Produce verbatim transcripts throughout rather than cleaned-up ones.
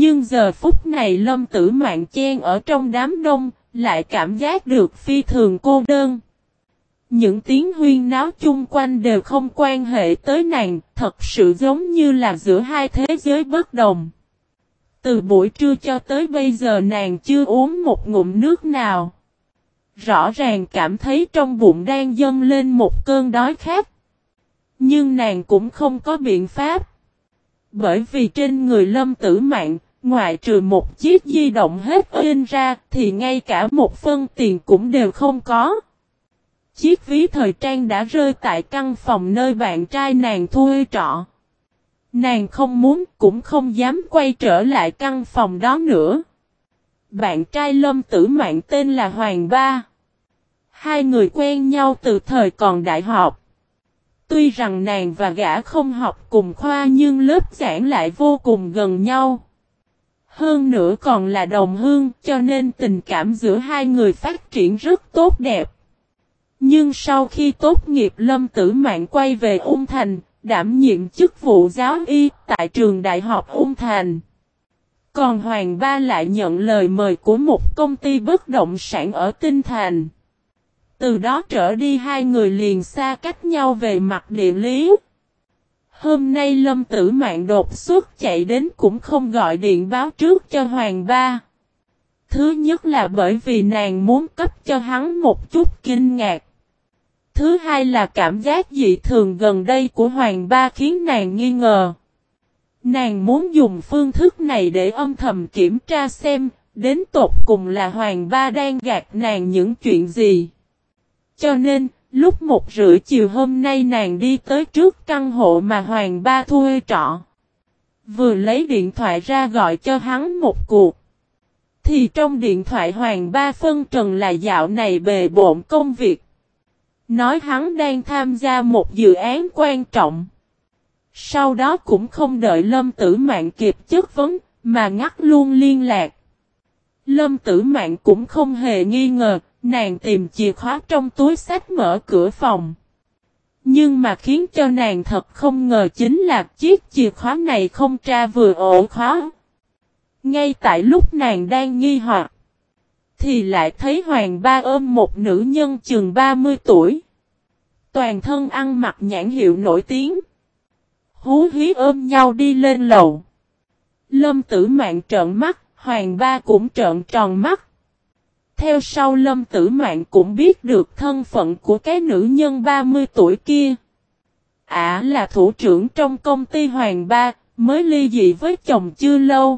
Nhưng giờ phút này Lâm Tử Mạn chen ở trong đám đông, lại cảm giác được phi thường cô đơn. Những tiếng huyên náo chung quanh đều không quan hệ tới nàng, thật sự giống như là giữa hai thế giới bất đồng. Từ buổi trưa cho tới bây giờ nàng chưa uống một ngụm nước nào. Rõ ràng cảm thấy trong bụng đang dâng lên một cơn đói khát. Nhưng nàng cũng không có biện pháp. Bởi vì trên người Lâm Tử Mạn, ngoại trừ một chiếc di động hết in ra thì ngay cả một phân tiền cũng đều không có. Chiếc ví thời trang đã rơi tại căn phòng nơi bạn trai nàng thuê trọ. Nàng không muốn cũng không dám quay trở lại căn phòng đó nữa. Bạn trai Lâm Tử Mạn tên là Hoàng Ba. Hai người quen nhau từ thời còn đại học. Tuy rằng nàng và gã không học cùng khoa nhưng lớp giảng lại vô cùng gần nhau. Hơn nữa còn là đồng hương cho nên tình cảm giữa hai người phát triển rất tốt đẹp. Nhưng sau khi tốt nghiệp Lâm Tử Mạn quay về Ung Thành, đảm nhiệm chức vụ giáo y tại trường đại học Ung Thành. Còn Hoàng Ba lại nhận lời mời của một công ty bất động sản ở Tinh Thành. Từ đó trở đi hai người liền xa cách nhau về mặt địa lý. Hôm nay Lâm Tử Mạn đột xuất chạy đến cũng không gọi điện báo trước cho Hoàng Ba. Thứ nhất là bởi vì nàng muốn cấp cho hắn một chút kinh ngạc. Thứ hai là cảm giác dị thường gần đây của Hoàng Ba khiến nàng nghi ngờ. Nàng muốn dùng phương thức này để âm thầm kiểm tra xem, đến tột cùng là Hoàng Ba đang gạt nàng những chuyện gì. Cho nên, lúc một rưỡi chiều hôm nay nàng đi tới trước căn hộ mà Hoàng Ba thuê trọ. Vừa lấy điện thoại ra gọi cho hắn một cuộc. Thì trong điện thoại Hoàng Ba phân trần là dạo này bề bộn công việc. Nói hắn đang tham gia một dự án quan trọng. Sau đó cũng không đợi Lâm Tử Mạn kịp chất vấn, mà ngắt luôn liên lạc. Lâm Tử Mạn cũng không hề nghi ngờ, nàng tìm chìa khóa trong túi xách mở cửa phòng. Nhưng mà khiến cho nàng thật không ngờ chính là chiếc chìa khóa này không tra vừa ổ khóa. Ngay tại lúc nàng đang nghi hoặc, thì lại thấy Hoàng Ba ôm một nữ nhân chừng ba mươi tuổi. Toàn thân ăn mặc nhãn hiệu nổi tiếng. Hú hí ôm nhau đi lên lầu. Lâm Tử Mạn trợn mắt, Hoàng Ba cũng trợn tròn mắt. Theo sau Lâm Tử Mạn cũng biết được thân phận của cái nữ nhân ba mươi tuổi kia. Ả là thủ trưởng trong công ty Hoàng Ba, mới ly dị với chồng chưa lâu.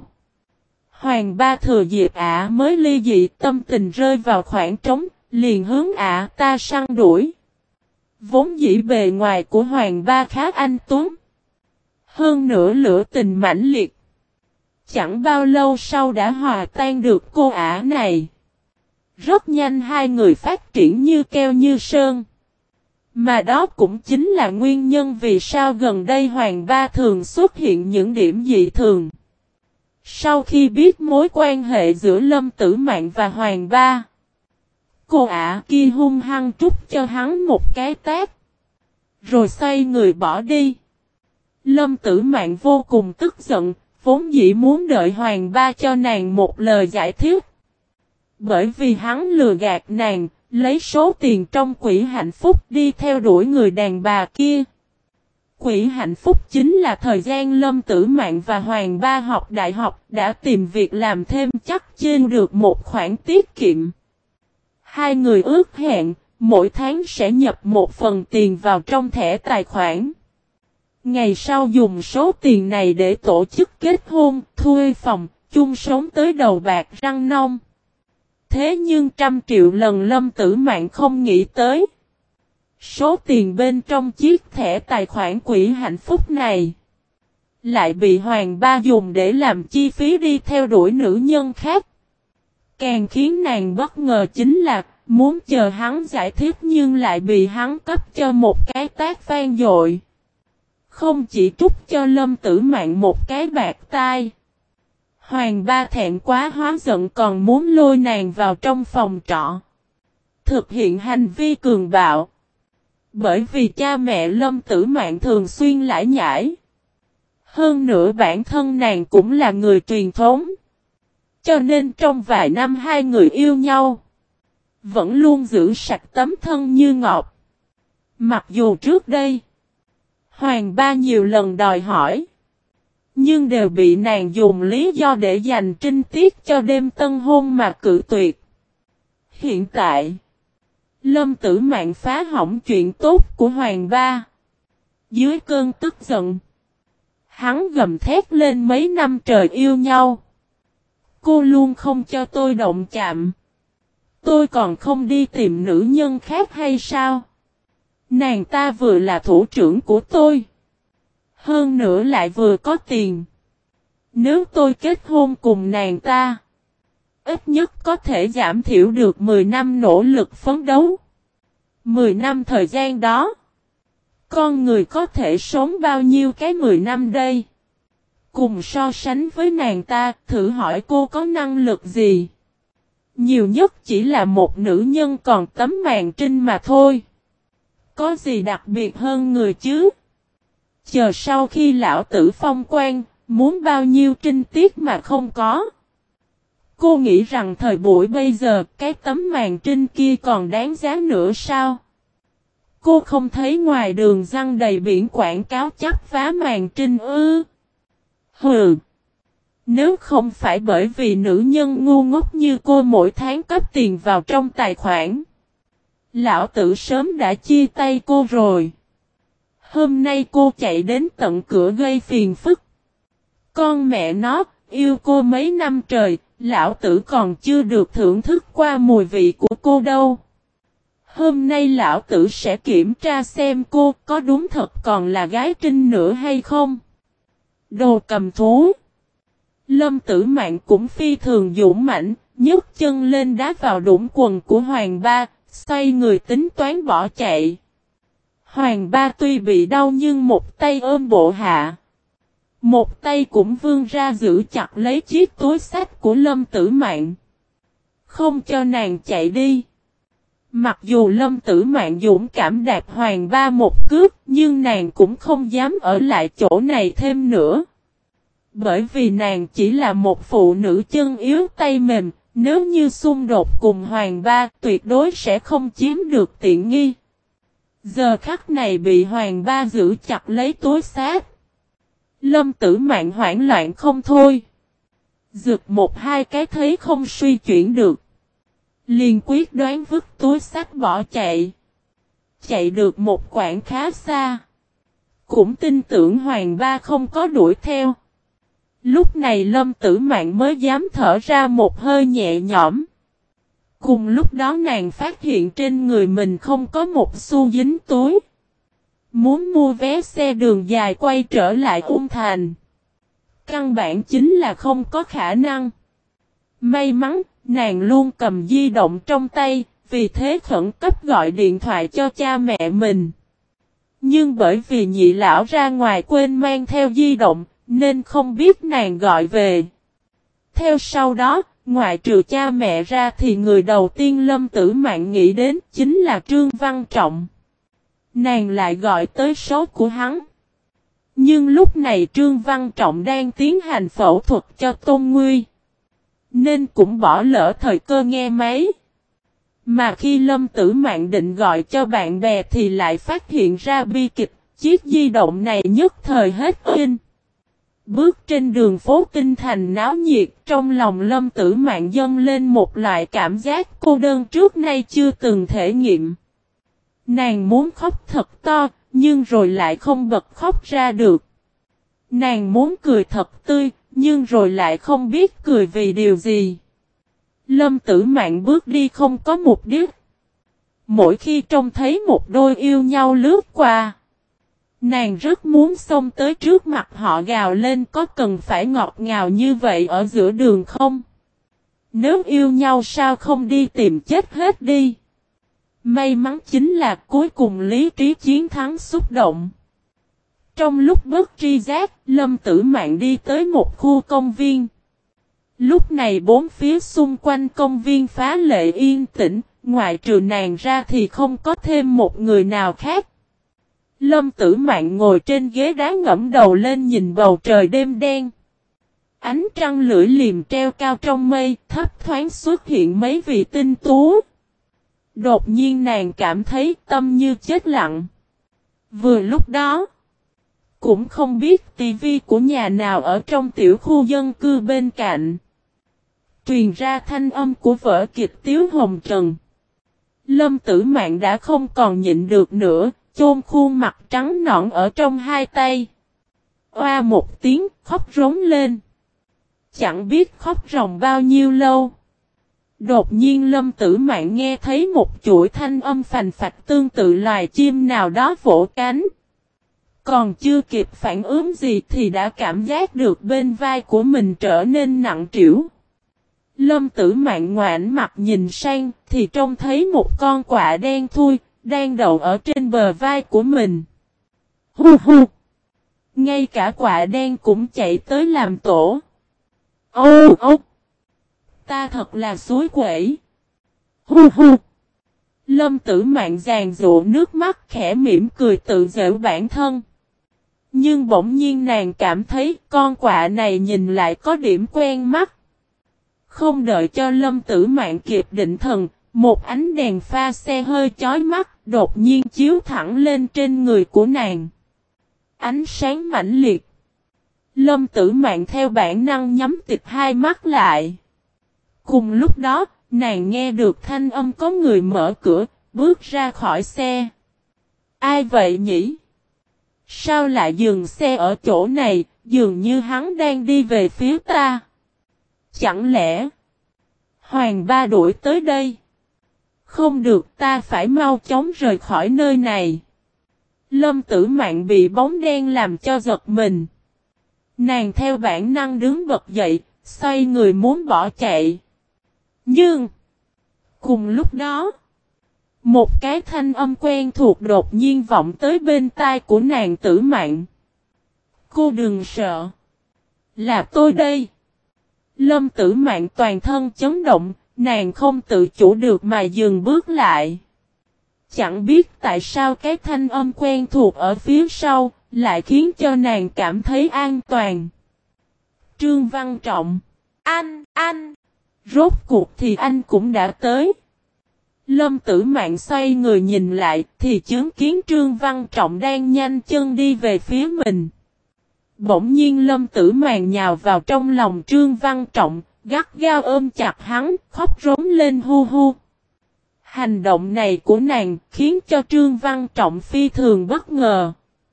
Hoàng Ba thừa dịp Ả mới ly dị tâm tình rơi vào khoảng trống, liền hướng Ả ta săn đuổi. Vốn dĩ bề ngoài của Hoàng Ba khá anh tuấn. Hơn nữa lửa tình mãnh liệt. Chẳng bao lâu sau đã hòa tan được cô Ả này. Rất nhanh hai người phát triển như keo như sơn. Mà đó cũng chính là nguyên nhân vì sao gần đây Hoàng Ba thường xuất hiện những điểm dị thường. Sau khi biết mối quan hệ giữa Lâm Tử Mạn và Hoàng Ba, cô Ả kia hung hăng trút cho hắn một cái tát. Rồi xoay người bỏ đi. Lâm Tử Mạn vô cùng tức giận, vốn dĩ muốn đợi Hoàng Ba cho nàng một lời giải thích. Bởi vì hắn lừa gạt nàng, lấy số tiền trong quỹ hạnh phúc đi theo đuổi người đàn bà kia. Quỹ hạnh phúc chính là thời gian Lâm Tử Mạn và Hoàng Ba học đại học đã tìm việc làm thêm chắc trên được một khoản tiết kiệm. Hai người ước hẹn, mỗi tháng sẽ nhập một phần tiền vào trong thẻ tài khoản. Ngày sau dùng số tiền này để tổ chức kết hôn, thuê phòng, chung sống tới đầu bạc răng nong. Thế nhưng trăm triệu lần Lâm Tử Mạn không nghĩ tới. Số tiền bên trong chiếc thẻ tài khoản quỹ hạnh phúc này lại bị Hoàng Ba dùng để làm chi phí đi theo đuổi nữ nhân khác. Càng khiến nàng bất ngờ chính là muốn chờ hắn giải thích nhưng lại bị hắn cấp cho một cái tát vang dội. Không chỉ trút cho Lâm Tử Mạn một cái bạc tai. Hoàng Ba thẹn quá hóa giận còn muốn lôi nàng vào trong phòng trọ. Thực hiện hành vi cường bạo. Bởi vì cha mẹ Lâm Tử Mạn thường xuyên lải nhải. Hơn nữa bản thân nàng cũng là người truyền thống. Cho nên trong vài năm hai người yêu nhau, vẫn luôn giữ sạch tấm thân như ngọc. Mặc dù trước đây, Hoàng Ba nhiều lần đòi hỏi, nhưng đều bị nàng dùng lý do để dành trinh tiết cho đêm tân hôn mà cự tuyệt. Hiện tại, Lâm Tử Mạn phá hỏng chuyện tốt của Hoàng Ba. Dưới cơn tức giận, hắn gầm thét lên mấy năm trời yêu nhau. Cô luôn không cho tôi động chạm. Tôi còn không đi tìm nữ nhân khác hay sao? Nàng ta vừa là thủ trưởng của tôi. Hơn nữa lại vừa có tiền. Nếu tôi kết hôn cùng nàng ta, ít nhất có thể giảm thiểu được mười năm nỗ lực phấn đấu. mười năm thời gian đó, con người có thể sống bao nhiêu cái mười năm đây? Cùng so sánh với nàng ta, thử hỏi cô có năng lực gì? Nhiều nhất chỉ là một nữ nhân còn tấm màn trinh mà thôi. Có gì đặc biệt hơn người chứ? Chờ sau khi lão tử phong quan, muốn bao nhiêu trinh tiết mà không có. Cô nghĩ rằng thời buổi bây giờ cái tấm màn trinh kia còn đáng giá nữa sao? Cô không thấy ngoài đường răng đầy biển quảng cáo chắp phá màn trinh ư? Hừ! Nếu không phải bởi vì nữ nhân ngu ngốc như cô mỗi tháng cấp tiền vào trong tài khoản, lão tử sớm đã chia tay cô rồi. Hôm nay cô chạy đến tận cửa gây phiền phức. Con mẹ nó, yêu cô mấy năm trời, lão tử còn chưa được thưởng thức qua mùi vị của cô đâu. Hôm nay lão tử sẽ kiểm tra xem cô có đúng thật còn là gái trinh nữa hay không. Đồ cầm thú. Lâm Tử Mạn cũng phi thường dũng mãnh, nhấc chân lên đá vào đũng quần của Hoàng Ba, xoay người tính toán bỏ chạy. Hoàng Ba tuy bị đau nhưng một tay ôm bộ hạ, một tay cũng vươn ra giữ chặt lấy chiếc túi xách của Lâm Tử Mạn, không cho nàng chạy đi. Mặc dù Lâm Tử Mạn dũng cảm đạp Hoàng Ba một cước, nhưng nàng cũng không dám ở lại chỗ này thêm nữa. Bởi vì nàng chỉ là một phụ nữ chân yếu tay mềm, nếu như xung đột cùng Hoàng Ba tuyệt đối sẽ không chiếm được tiện nghi. Giờ khắc này bị Hoàng Ba giữ chặt lấy túi xách. Lâm Tử Mạn hoảng loạn không thôi. Giật một hai cái thấy không suy chuyển được, liền quyết đoán vứt túi xách bỏ chạy. Chạy được một quãng khá xa, cũng tin tưởng Hoàng Ba không có đuổi theo. Lúc này Lâm Tử Mạn mới dám thở ra một hơi nhẹ nhõm. Cùng lúc đó nàng phát hiện trên người mình không có một xu dính túi. Muốn mua vé xe đường dài quay trở lại Ung Thành, căn bản chính là không có khả năng. May mắn, nàng luôn cầm di động trong tay, vì thế khẩn cấp gọi điện thoại cho cha mẹ mình. Nhưng bởi vì nhị lão ra ngoài quên mang theo di động, nên không biết nàng gọi về. Theo sau đó, ngoại trừ cha mẹ ra thì người đầu tiên Lâm Tử Mạn nghĩ đến chính là Trương Văn Trọng. Nàng lại gọi tới số của hắn. Nhưng lúc này Trương Văn Trọng đang tiến hành phẫu thuật cho Tôn Nguy, nên cũng bỏ lỡ thời cơ nghe máy. Mà khi Lâm Tử Mạn định gọi cho bạn bè thì lại phát hiện ra bi kịch, chiếc di động này nhất thời hết pin. Bước trên đường phố kinh thành náo nhiệt, trong lòng Lâm Tử Mạn dâng lên một loại cảm giác cô đơn trước nay chưa từng thể nghiệm. Nàng muốn khóc thật to, nhưng rồi lại không bật khóc ra được. Nàng muốn cười thật tươi, nhưng rồi lại không biết cười vì điều gì. Lâm Tử Mạn bước đi không có mục đích. Mỗi khi trông thấy một đôi yêu nhau lướt qua, nàng rất muốn xông tới trước mặt họ gào lên có cần phải ngọt ngào như vậy ở giữa đường không? Nếu yêu nhau sao không đi tìm chết hết đi? May mắn chính là cuối cùng lý trí chiến thắng xúc động. Trong lúc bất tri giác, Lâm Tử Mạn đi tới một khu công viên. Lúc này bốn phía xung quanh công viên phá lệ yên tĩnh, ngoại trừ nàng ra thì không có thêm một người nào khác. Lâm Tử Mạn ngồi trên ghế đá ngẫm đầu lên nhìn bầu trời đêm đen. Ánh trăng lưỡi liềm treo cao trong mây, thấp thoáng xuất hiện mấy vị tinh tú. Đột nhiên nàng cảm thấy tâm như chết lặng. Vừa lúc đó, cũng không biết tivi của nhà nào ở trong tiểu khu dân cư bên cạnh. Truyền ra thanh âm của vở kịch Tiếu Hồng Trần. Lâm Tử Mạn đã không còn nhịn được nữa, chôn khuôn mặt trắng nõn ở trong hai tay. Oa một tiếng, khóc rống lên. Chẳng biết khóc ròng bao nhiêu lâu. Đột nhiên Lâm Tử Mạn nghe thấy một chuỗi thanh âm phành phạch tương tự loài chim nào đó vỗ cánh. Còn chưa kịp phản ứng gì thì đã cảm giác được bên vai của mình trở nên nặng trĩu. Lâm Tử Mạn ngoảnh mặt nhìn sang thì trông thấy một con quạ đen thui đang đậu ở trên bờ vai của mình. Hu hu! Ngay cả quạ đen cũng chạy tới làm tổ. Ô ô! Ta thật là xối quẩy. Hu hu! Lâm Tử Mạn giàn giụa nước mắt khẽ mỉm cười tự giễu bản thân. Nhưng bỗng nhiên nàng cảm thấy con quạ này nhìn lại có điểm quen mắt. Không đợi cho Lâm Tử Mạn kịp định thần, một ánh đèn pha xe hơi chói mắt đột nhiên chiếu thẳng lên trên người của nàng. Ánh sáng mãnh liệt. Lâm Tử Mạn theo bản năng nhắm tịt hai mắt lại. Cùng lúc đó, nàng nghe được thanh âm có người mở cửa, bước ra khỏi xe. Ai vậy nhỉ? Sao lại dừng xe ở chỗ này, dường như hắn đang đi về phía ta? Chẳng lẽ Hoàng Ba đuổi tới đây? Không được, ta phải mau chóng rời khỏi nơi này. Lâm Tử Mạn bị bóng đen làm cho giật mình. Nàng theo bản năng đứng bật dậy, xoay người muốn bỏ chạy. Nhưng cùng lúc đó, một cái thanh âm quen thuộc đột nhiên vọng tới bên tai của nàng Tử Mạn. Cô đừng sợ. Là tôi đây. Lâm Tử Mạn toàn thân chấn động, nàng không tự chủ được mà dừng bước lại. Chẳng biết tại sao cái thanh âm quen thuộc ở phía sau, lại khiến cho nàng cảm thấy an toàn. Trương Văn Trọng. Anh, anh. Rốt cuộc thì anh cũng đã tới. Lâm Tử Mạn xoay người nhìn lại thì chứng kiến Trương Văn Trọng đang nhanh chân đi về phía mình. Bỗng nhiên Lâm Tử Mạn nhào vào trong lòng Trương Văn Trọng, gắt gao ôm chặt hắn, khóc rống lên hu hu. Hành động này của nàng khiến cho Trương Văn Trọng phi thường bất ngờ.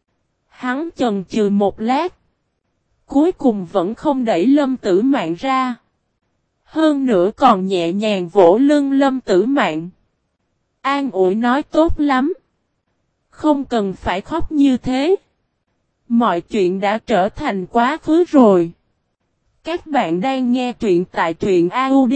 Hắn chần chừ một lát. Cuối cùng vẫn không đẩy Lâm Tử Mạn ra. Hơn nữa còn nhẹ nhàng vỗ lưng Lâm Tử Mạn. An ủi nói tốt lắm. Không cần phải khóc như thế. Mọi chuyện đã trở thành quá khứ rồi. Các bạn đang nghe truyện tại truyện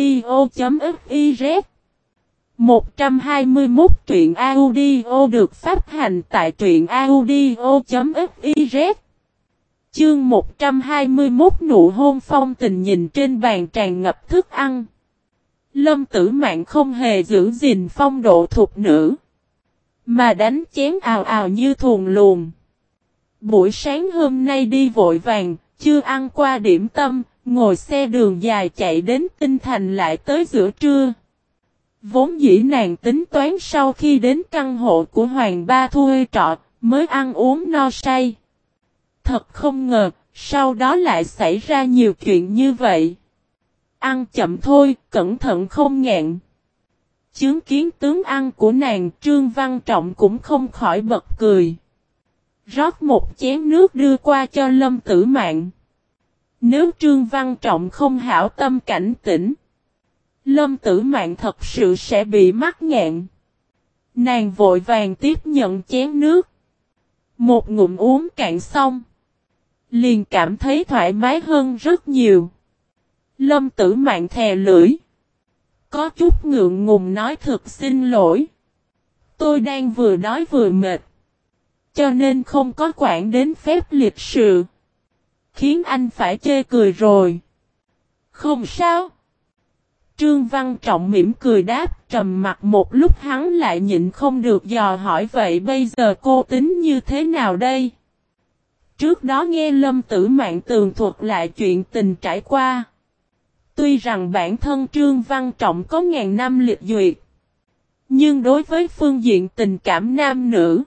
audio.fiz. một trăm hai mươi mốt truyện audio được phát hành tại truyện audio.fiz. Chương một trăm hai mươi mốt nụ hôn phong tình nhìn trên bàn tràn ngập thức ăn. Lâm Tử Mạn không hề giữ gìn phong độ thục nữ, mà đánh chén ào ào như thuồng luồng. Buổi sáng hôm nay đi vội vàng, chưa ăn qua điểm tâm, ngồi xe đường dài chạy đến Tinh Thành lại tới giữa trưa. Vốn dĩ nàng tính toán sau khi đến căn hộ của Hoàng Ba thuê trọ, mới ăn uống no say. Thật không ngờ, sau đó lại xảy ra nhiều chuyện như vậy. Ăn chậm thôi, cẩn thận không nghẹn. Chứng kiến tướng ăn của nàng, Trương Văn Trọng cũng không khỏi bật cười. Rót một chén nước đưa qua cho Lâm Tử Mạn. Nếu Trương Văn Trọng không hảo tâm cảnh tỉnh, Lâm Tử Mạn thật sự sẽ bị mắc nghẹn. Nàng vội vàng tiếp nhận chén nước. Một ngụm uống cạn xong, liền cảm thấy thoải mái hơn rất nhiều. Lâm Tử Mạn thè lưỡi, có chút ngượng ngùng nói thật xin lỗi. Tôi đang vừa đói vừa mệt, cho nên không có quản đến phép lịch sự, khiến anh phải chê cười rồi. Không sao. Trương Văn Trọng mỉm cười đáp, trầm mặt một lúc hắn lại nhịn không được dò hỏi vậy bây giờ cô tính như thế nào đây? Trước đó nghe Lâm Tử Mạn tường thuật lại chuyện tình trải qua. Tuy rằng bản thân Trương Văn Trọng có ngàn năm liệt duyệt, nhưng đối với phương diện tình cảm nam nữ,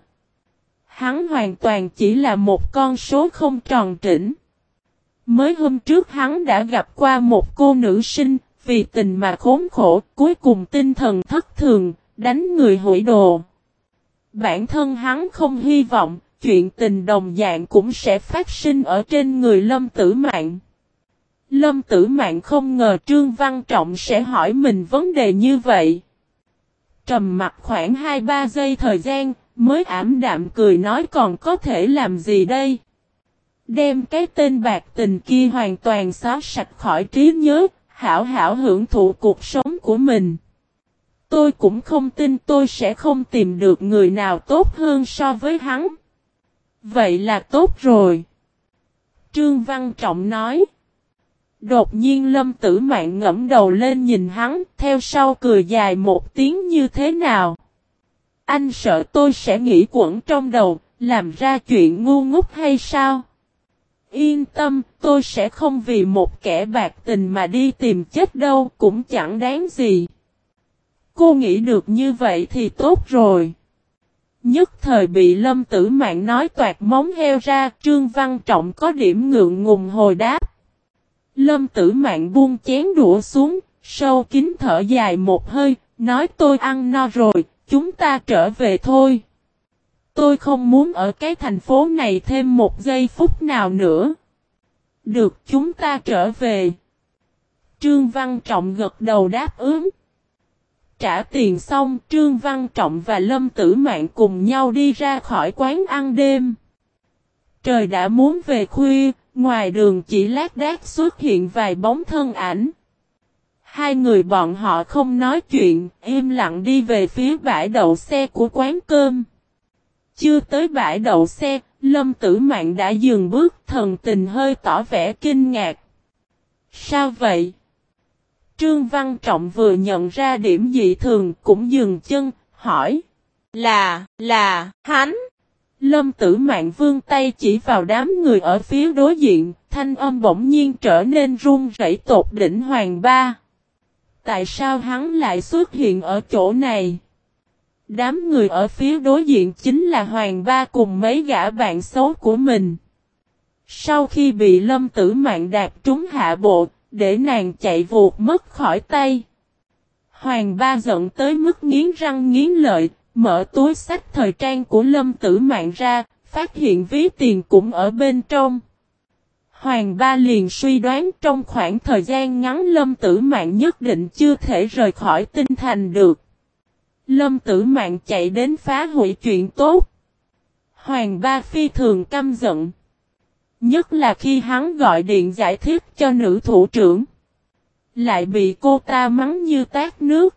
hắn hoàn toàn chỉ là một con số không tròn trĩnh. Mới hôm trước hắn đã gặp qua một cô nữ sinh, vì tình mà khốn khổ, cuối cùng tinh thần thất thường, đánh người hủy đồ. Bản thân hắn không hy vọng, chuyện tình đồng dạng cũng sẽ phát sinh ở trên người Lâm Tử Mạn. Lâm Tử Mạn không ngờ Trương Văn Trọng sẽ hỏi mình vấn đề như vậy. Trầm mặt khoảng hai ba giây thời gian, mới ảm đạm cười nói còn có thể làm gì đây? Đem cái tên bạc tình kia hoàn toàn xóa sạch khỏi trí nhớ, hảo hảo hưởng thụ cuộc sống của mình. Tôi cũng không tin tôi sẽ không tìm được người nào tốt hơn so với hắn. Vậy là tốt rồi. Trương Văn Trọng nói. Đột nhiên Lâm Tử Mạn ngẫm đầu lên nhìn hắn, theo sau cười dài một tiếng như thế nào? Anh sợ tôi sẽ nghĩ quẩn trong đầu, làm ra chuyện ngu ngốc hay sao? Yên tâm, tôi sẽ không vì một kẻ bạc tình mà đi tìm chết đâu, cũng chẳng đáng gì. Cô nghĩ được như vậy thì tốt rồi. Nhất thời bị Lâm Tử Mạn nói toạc móng heo ra, Trương Văn Trọng có điểm ngượng ngùng hồi đáp. Lâm Tử Mạn buông chén đũa xuống, sâu kín thở dài một hơi, nói tôi ăn no rồi, chúng ta trở về thôi. Tôi không muốn ở cái thành phố này thêm một giây phút nào nữa. Được, chúng ta trở về. Trương Văn Trọng gật đầu đáp ứng. Trả tiền xong, Trương Văn Trọng và Lâm Tử Mạn cùng nhau đi ra khỏi quán ăn đêm. Trời đã muốn về khuya, ngoài đường chỉ lác đác xuất hiện vài bóng thân ảnh. Hai người bọn họ không nói chuyện, im lặng đi về phía bãi đậu xe của quán cơm. Chưa tới bãi đậu xe, Lâm Tử Mạn đã dừng bước, thần tình hơi tỏ vẻ kinh ngạc. Sao vậy? Trương Văn Trọng vừa nhận ra điểm dị thường cũng dừng chân, hỏi. Là, là, hắn. Lâm Tử Mạn vươn tay chỉ vào đám người ở phía đối diện, thanh âm bỗng nhiên trở nên run rẩy tột đỉnh Hoàng Ba. Tại sao hắn lại xuất hiện ở chỗ này? Đám người ở phía đối diện chính là Hoàng Ba cùng mấy gã bạn xấu của mình. Sau khi bị Lâm Tử Mạn đạp trúng hạ bộ, để nàng chạy vụt mất khỏi tay. Hoàng Ba giận tới mức nghiến răng nghiến lợi, mở túi xách thời trang của Lâm Tử Mạn ra, phát hiện ví tiền cũng ở bên trong. Hoàng Ba liền suy đoán trong khoảng thời gian ngắn Lâm Tử Mạn nhất định chưa thể rời khỏi Tinh Thành được. Lâm Tử Mạn chạy đến phá hủy chuyện tốt. Hoàng Ba phi thường căm giận. Nhất là khi hắn gọi điện giải thích cho nữ thủ trưởng. Lại bị cô ta mắng như tát nước.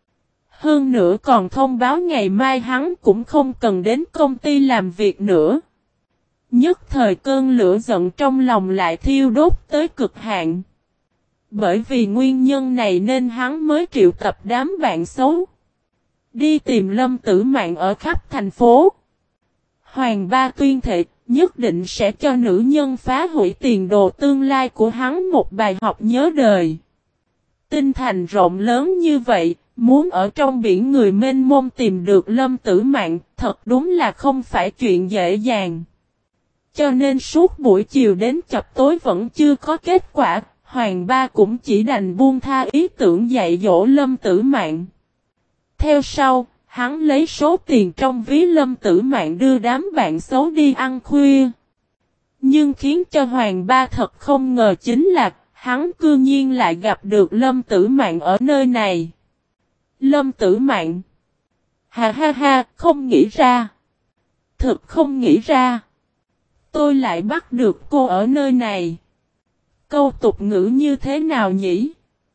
Hơn nữa còn thông báo ngày mai hắn cũng không cần đến công ty làm việc nữa. Nhất thời cơn lửa giận trong lòng lại thiêu đốt tới cực hạn. Bởi vì nguyên nhân này nên hắn mới triệu tập đám bạn xấu. Đi tìm Lâm Tử Mạn ở khắp thành phố. Hoàng Ba tuyên thệ nhất định sẽ cho nữ nhân phá hủy tiền đồ tương lai của hắn một bài học nhớ đời. Tinh Thành rộng lớn như vậy, muốn ở trong biển người mênh mông tìm được Lâm Tử Mạn, thật đúng là không phải chuyện dễ dàng. Cho nên suốt buổi chiều đến chập tối vẫn chưa có kết quả, Hoàng Ba cũng chỉ đành buông tha ý tưởng dạy dỗ Lâm Tử Mạn. Theo sau, hắn lấy số tiền trong ví Lâm Tử Mạn đưa đám bạn xấu đi ăn khuya. Nhưng khiến cho Hoàng Ba thật không ngờ chính là, hắn cư nhiên lại gặp được Lâm Tử Mạn ở nơi này. Lâm Tử Mạn. Ha ha ha, không nghĩ ra. Thực không nghĩ ra. Tôi lại bắt được cô ở nơi này. Câu tục ngữ như thế nào nhỉ?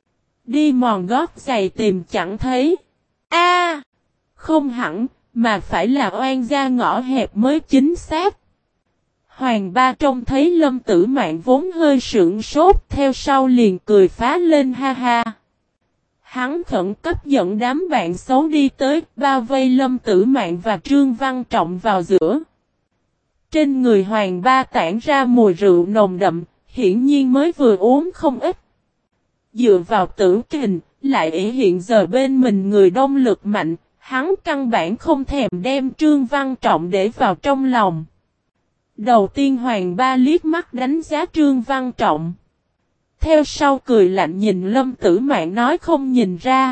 Đi mòn gót giày tìm chẳng thấy. A, không hẳn, mà phải là oan gia ngõ hẹp mới chính xác. Hoàng Ba trông thấy Lâm Tử Mạn vốn hơi sững sốt, theo sau liền cười phá lên ha ha. Hắn khẩn cấp dẫn đám bạn xấu đi tới, bao vây Lâm Tử Mạn và Trương Văn Trọng vào giữa. Trên người Hoàng Ba tản ra mùi rượu nồng đậm, hiển nhiên mới vừa uống không ít. Dựa vào Tử Kình, lại ý hiện giờ bên mình người đông lực mạnh, hắn căn bản không thèm đem Trương Văn Trọng để vào trong lòng. Đầu tiên Hoàng Ba liếc mắt đánh giá Trương Văn Trọng. Theo sau cười lạnh nhìn Lâm Tử Mạn nói không nhìn ra.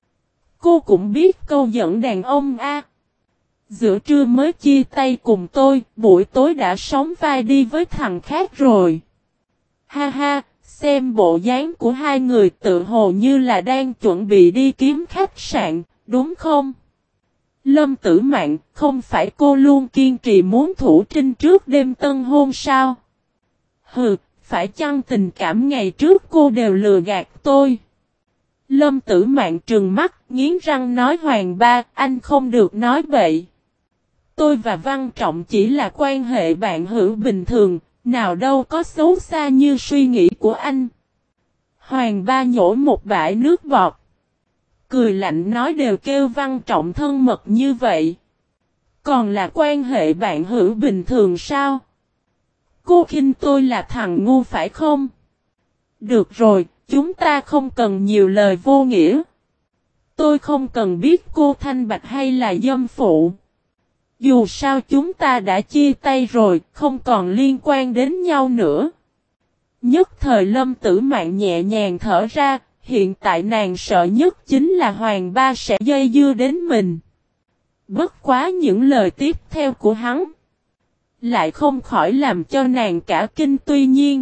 Cô cũng biết câu dẫn đàn ông a. Giữa trưa mới chia tay cùng tôi, buổi tối đã sóng vai đi với thằng khác rồi. Ha ha, xem bộ dáng của hai người tự hồ như là đang chuẩn bị đi kiếm khách sạn, đúng không? Lâm Tử Mạn, không phải cô luôn kiên trì muốn thủ trinh trước đêm tân hôn sao? Hừ, phải chăng tình cảm ngày trước cô đều lừa gạt tôi? Lâm Tử Mạn trừng mắt, nghiến răng nói Hoàng Ba, anh không được nói bậy. Tôi và Văn Trọng chỉ là quan hệ bạn hữu bình thường, nào đâu có xấu xa như suy nghĩ của anh. Hoàng Ba nhổ một bãi nước bọt. Cười lạnh nói đều kêu Văn Trọng thân mật như vậy. Còn là quan hệ bạn hữu bình thường sao? Cô khinh tôi là thằng ngu phải không? Được rồi, chúng ta không cần nhiều lời vô nghĩa. Tôi không cần biết cô thanh bạch hay là dâm phụ. Dù sao chúng ta đã chia tay rồi, không còn liên quan đến nhau nữa. Nhất thời Lâm Tử Mạn nhẹ nhàng thở ra, hiện tại nàng sợ nhất chính là Hoàng Ba sẽ dây dưa đến mình. Bất quá những lời tiếp theo của hắn lại không khỏi làm cho nàng cả kinh, tuy nhiên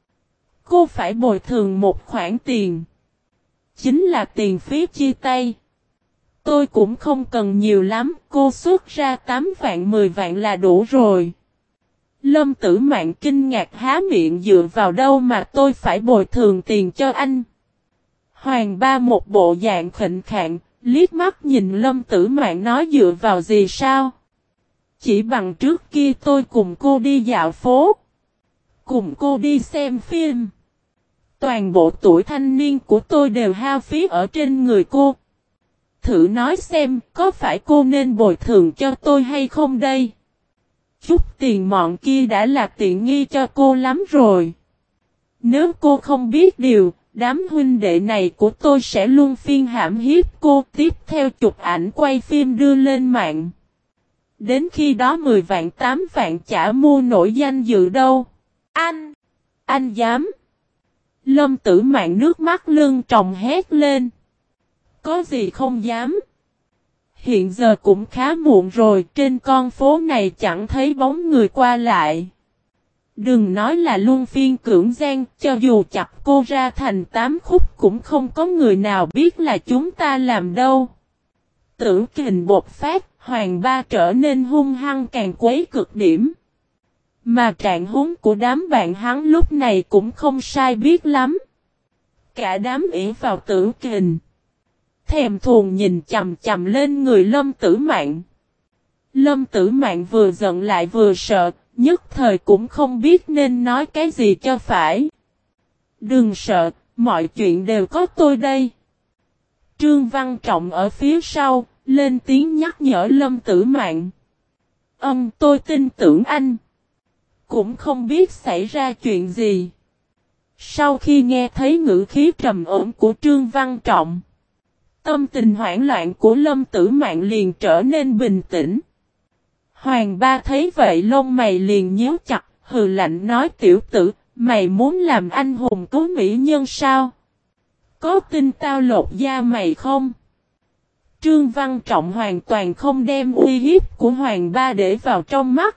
cô phải bồi thường một khoản tiền. Chính là tiền phí chia tay. Tôi cũng không cần nhiều lắm, cô xuất ra tám vạn mười vạn là đủ rồi. Lâm Tử Mạn kinh ngạc há miệng, dựa vào đâu mà tôi phải bồi thường tiền cho anh? Hoàng Ba một bộ dạng khệnh khạng, liếc mắt nhìn Lâm Tử Mạn nói dựa vào gì sao? Chỉ bằng trước kia tôi cùng cô đi dạo phố, cùng cô đi xem phim. Toàn bộ tuổi thanh niên của tôi đều hao phí ở trên người cô. Thử nói xem, có phải cô nên bồi thường cho tôi hay không đây? Chút tiền mọn kia đã là tiện nghi cho cô lắm rồi. Nếu cô không biết điều, đám huynh đệ này của tôi sẽ luôn phiên hãm hiếp cô, tiếp theo chụp ảnh quay phim đưa lên mạng. Đến khi đó mười vạn tám vạn chả mua nổi danh dự đâu. Anh! Anh dám! Lâm Tử Mạn nước mắt lưng tròng hét lên. Có gì không dám? Hiện giờ cũng khá muộn rồi, trên con phố này chẳng thấy bóng người qua lại. Đừng nói là luân phiên cưỡng gian, cho dù chặt cô ra thành tám khúc cũng không có người nào biết là chúng ta làm đâu. Tử Kình bột phát, Hoàng Ba trở nên hung hăng càng quấy cực điểm. Mà trạng huống của đám bạn hắn lúc này cũng không sai biết lắm. Cả đám ỷ vào Tử Kình, thèm thuồng nhìn chầm chầm lên người Lâm Tử Mạn. Lâm Tử Mạn vừa giận lại vừa sợ, nhất thời cũng không biết nên nói cái gì cho phải. Đừng sợ, mọi chuyện đều có tôi đây. Trương Văn Trọng ở phía sau, lên tiếng nhắc nhở Lâm Tử Mạn. Ừm, tôi tin tưởng anh. Cũng không biết xảy ra chuyện gì. Sau khi nghe thấy ngữ khí trầm ổn của Trương Văn Trọng, tâm tình hoảng loạn của Lâm Tử Mạn liền trở nên bình tĩnh. Hoàng Ba thấy vậy lông mày liền nhíu chặt, hừ lạnh nói tiểu tử, mày muốn làm anh hùng cứu mỹ nhân sao? Có tin tao lột da mày không? Trương Văn Trọng hoàn toàn không đem uy hiếp của Hoàng Ba để vào trong mắt.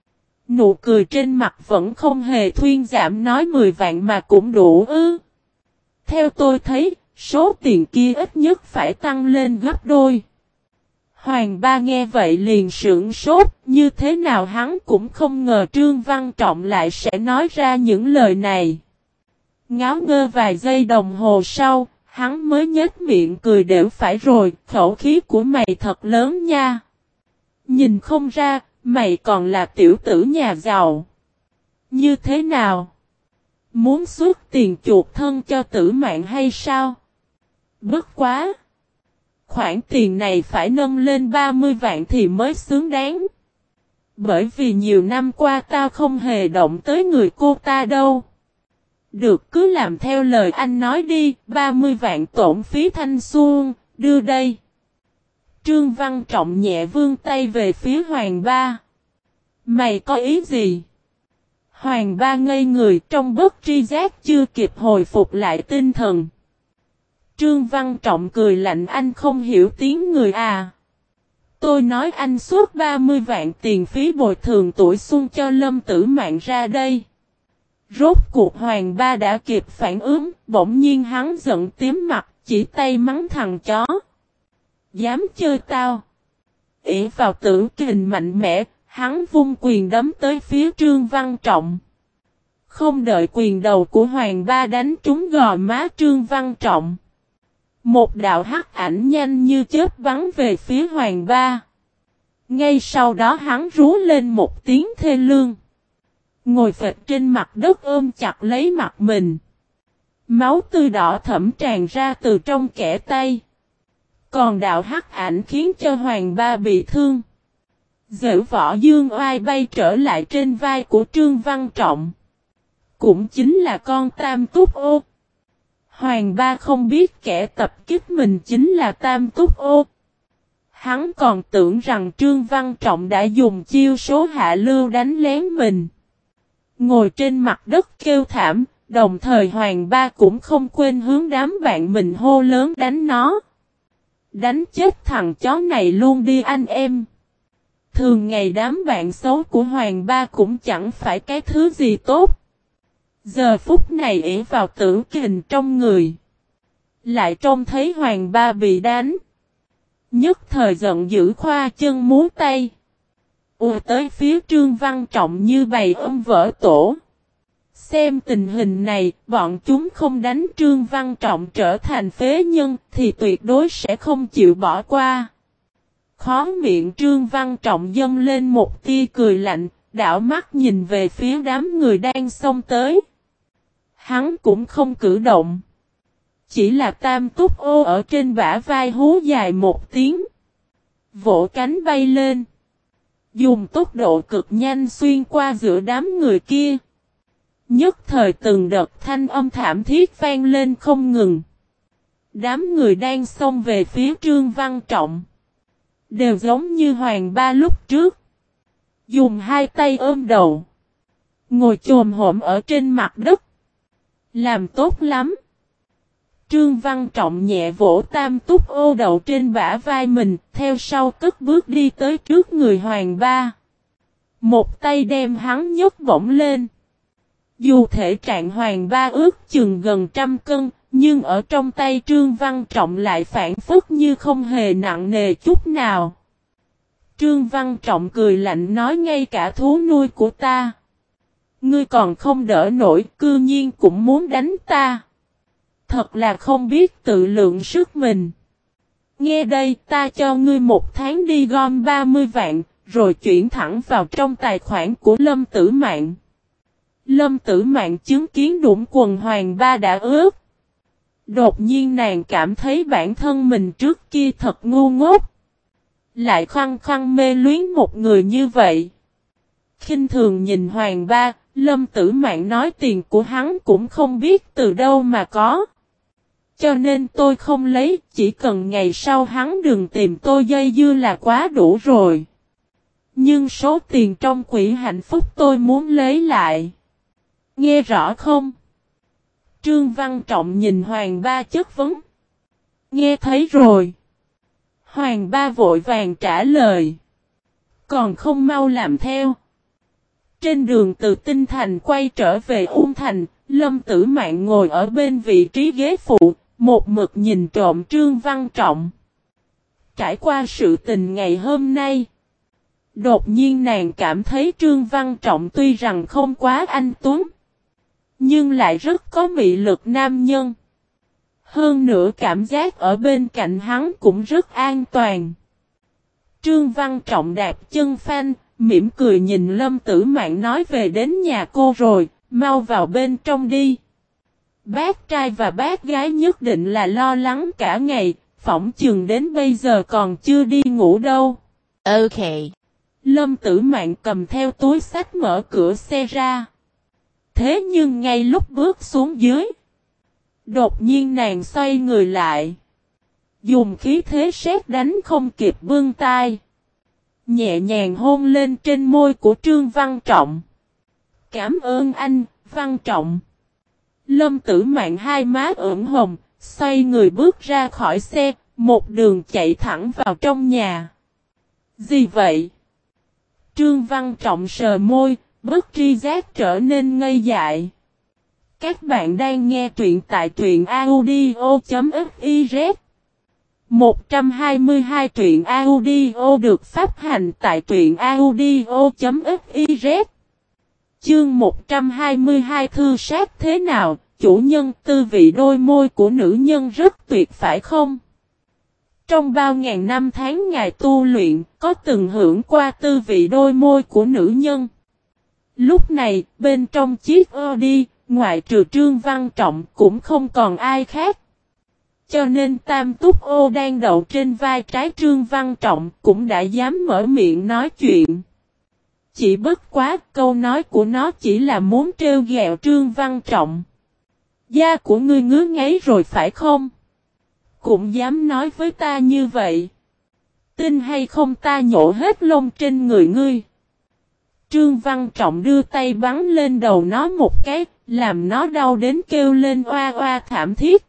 Nụ cười trên mặt vẫn không hề thuyên giảm, nói mười vạn mà cũng đủ ư. Theo tôi thấy, số tiền kia ít nhất phải tăng lên gấp đôi. Hoàng Ba nghe vậy liền sững sốt, như thế nào hắn cũng không ngờ Trương Văn Trọng lại sẽ nói ra những lời này. Ngáo ngơ vài giây đồng hồ sau, hắn mới nhếch miệng cười đều phải rồi, khẩu khí của mày thật lớn nha. Nhìn không ra, mày còn là tiểu tử nhà giàu. Như thế nào? Muốn xuất tiền chuộc thân cho Tử Mạn hay sao? Bất quá! Khoản tiền này phải nâng lên ba mươi vạn thì mới xứng đáng. Bởi vì nhiều năm qua tao không hề động tới người cô ta đâu. Được, cứ làm theo lời anh nói đi, ba mươi vạn tổn phí thanh xuân, đưa đây. Trương Văn Trọng nhẹ vươn tay về phía Hoàng Ba. Mày có ý gì? Hoàng Ba ngây người, trong bất tri giác chưa kịp hồi phục lại tinh thần. Trương Văn Trọng cười lạnh, anh không hiểu tiếng người à. Tôi nói anh xuất ba mươi vạn tiền phí bồi thường tuổi xuân cho Lâm Tử Mạn ra đây. Rốt cuộc Hoàng Ba đã kịp phản ứng, bỗng nhiên hắn giận tím mặt, chỉ tay mắng thằng chó. Dám chơi tao. Ỷ vào tử kình mạnh mẽ, hắn vung quyền đấm tới phía Trương Văn Trọng. Không đợi quyền đầu của Hoàng Ba đánh trúng gò má Trương Văn Trọng. Một đạo hắc ảnh nhanh như chớp bắn về phía Hoàng Ba. Ngay sau đó hắn rú lên một tiếng thê lương. Ngồi phịch trên mặt đất ôm chặt lấy mặt mình. Máu tươi đỏ thẫm tràn ra từ trong kẽ tay. Còn đạo hắc ảnh khiến cho Hoàng Ba bị thương. Giở võ dương oai bay trở lại trên vai của Trương Văn Trọng. Cũng chính là con Tam Túc Ô. Hoàng Ba không biết kẻ tập kích mình chính là Tam Túc Ô. Hắn còn tưởng rằng Trương Văn Trọng đã dùng chiêu số hạ lưu đánh lén mình. Ngồi trên mặt đất kêu thảm, đồng thời Hoàng Ba cũng không quên hướng đám bạn mình hô lớn đánh nó. Đánh chết thằng chó này luôn đi anh em. Thường ngày đám bạn xấu của Hoàng Ba cũng chẳng phải cái thứ gì tốt. Giờ phút này ỷ vào tử kình trong người. Lại trông thấy Hoàng Ba bị đánh. Nhất thời giận dữ khoa chân múa tay. Ùa tới phía Trương Văn Trọng như bầy ôm vỡ tổ. Xem tình hình này, bọn chúng không đánh Trương Văn Trọng trở thành phế nhân thì tuyệt đối sẽ không chịu bỏ qua. Khó miệng Trương Văn Trọng dâng lên một tia cười lạnh, đảo mắt nhìn về phía đám người đang xông tới. Hắn cũng không cử động. Chỉ là Tam Túc Ô ở trên bả vai hú dài một tiếng. Vỗ cánh bay lên. Dùng tốc độ cực nhanh xuyên qua giữa đám người kia. Nhất thời từng đợt thanh âm thảm thiết vang lên không ngừng. Đám người đang xông về phía Trương Văn Trọng. Đều giống như Hoàng Ba lúc trước. Dùng hai tay ôm đầu. Ngồi chồm hổm ở trên mặt đất. Làm tốt lắm. Trương Văn Trọng nhẹ vỗ Tam Túc Ô đậu trên bả vai mình, theo sau cất bước đi tới trước người Hoàng Ba. Một tay đem hắn nhấc bổng lên. Dù thể trạng Hoàng Ba ước chừng gần trăm cân, nhưng ở trong tay Trương Văn Trọng lại phản phất như không hề nặng nề chút nào. Trương Văn Trọng cười lạnh nói, ngay cả thú nuôi của ta. Ngươi còn không đỡ nổi, cư nhiên cũng muốn đánh ta. Thật là không biết tự lượng sức mình. Nghe đây, ta cho ngươi một tháng đi gom ba mươi vạn, rồi chuyển thẳng vào trong tài khoản của Lâm Tử Mạn. Lâm Tử Mạn chứng kiến đũng quần Hoàng Ba đã ướt. Đột nhiên nàng cảm thấy bản thân mình trước kia thật ngu ngốc. Lại khăng khăng mê luyến một người như vậy. Khinh thường nhìn Hoàng Ba, Lâm Tử Mạn nói tiền của hắn cũng không biết từ đâu mà có. Cho nên tôi không lấy, chỉ cần ngày sau hắn đừng tìm tôi dây dưa là quá đủ rồi. Nhưng số tiền trong quỹ hạnh phúc tôi muốn lấy lại. Nghe rõ không? Trương Văn Trọng nhìn Hoàng Ba chất vấn. Nghe thấy rồi. Hoàng Ba vội vàng trả lời. Còn không mau làm theo. Trên đường từ Tinh Thành quay trở về Ung Thành, Lâm Tử Mạn ngồi ở bên vị trí ghế phụ, một mực nhìn trộm Trương Văn Trọng. Trải qua sự tình ngày hôm nay, đột nhiên nàng cảm thấy Trương Văn Trọng tuy rằng không quá anh tuấn, nhưng lại rất có mị lực nam nhân. Hơn nữa cảm giác ở bên cạnh hắn cũng rất an toàn. Trương Văn Trọng đạp chân phanh, mỉm cười nhìn Lâm Tử Mạn nói, về đến nhà cô rồi, mau vào bên trong đi. Bác trai và bác gái nhất định là lo lắng cả ngày, phỏng chừng đến bây giờ còn chưa đi ngủ đâu. Ok. Lâm Tử Mạn cầm theo túi xách mở cửa xe ra. Thế nhưng ngay lúc bước xuống dưới, đột nhiên nàng xoay người lại. Dùng khí thế sét đánh không kịp bưng tay. Nhẹ nhàng hôn lên trên môi của Trương Văn Trọng. Cảm ơn anh, Văn Trọng. Lâm Tử Mạn hai má ửng hồng, xoay người bước ra khỏi xe, một đường chạy thẳng vào trong nhà. Gì vậy? Trương Văn Trọng sờ môi, bất tri giác trở nên ngây dại. Các bạn đang nghe truyện tại truyện audio.fiz. một trăm hai mươi hai truyện audio được phát hành tại truyện audio.fiz. Chương một trăm hai mươi hai thư sát thế nào, chủ nhân tư vị đôi môi của nữ nhân rất tuyệt phải không? Trong bao ngàn năm tháng ngày tu luyện, có từng hưởng qua tư vị đôi môi của nữ nhân. Lúc này, bên trong chiếc Audi, ngoại trừ Trương Văn Trọng cũng không còn ai khác. Cho nên Tam Túc Ô đang đậu trên vai trái Trương Văn Trọng cũng đã dám mở miệng nói chuyện. Chỉ bất quá câu nói của nó chỉ là muốn trêu ghẹo Trương Văn Trọng. Da của ngươi ngứa ngáy rồi phải không? Cũng dám nói với ta như vậy. Tin hay không ta nhổ hết lông trên người ngươi. Trương Văn Trọng đưa tay bắn lên đầu nó một cái, làm nó đau đến kêu lên oa oa thảm thiết.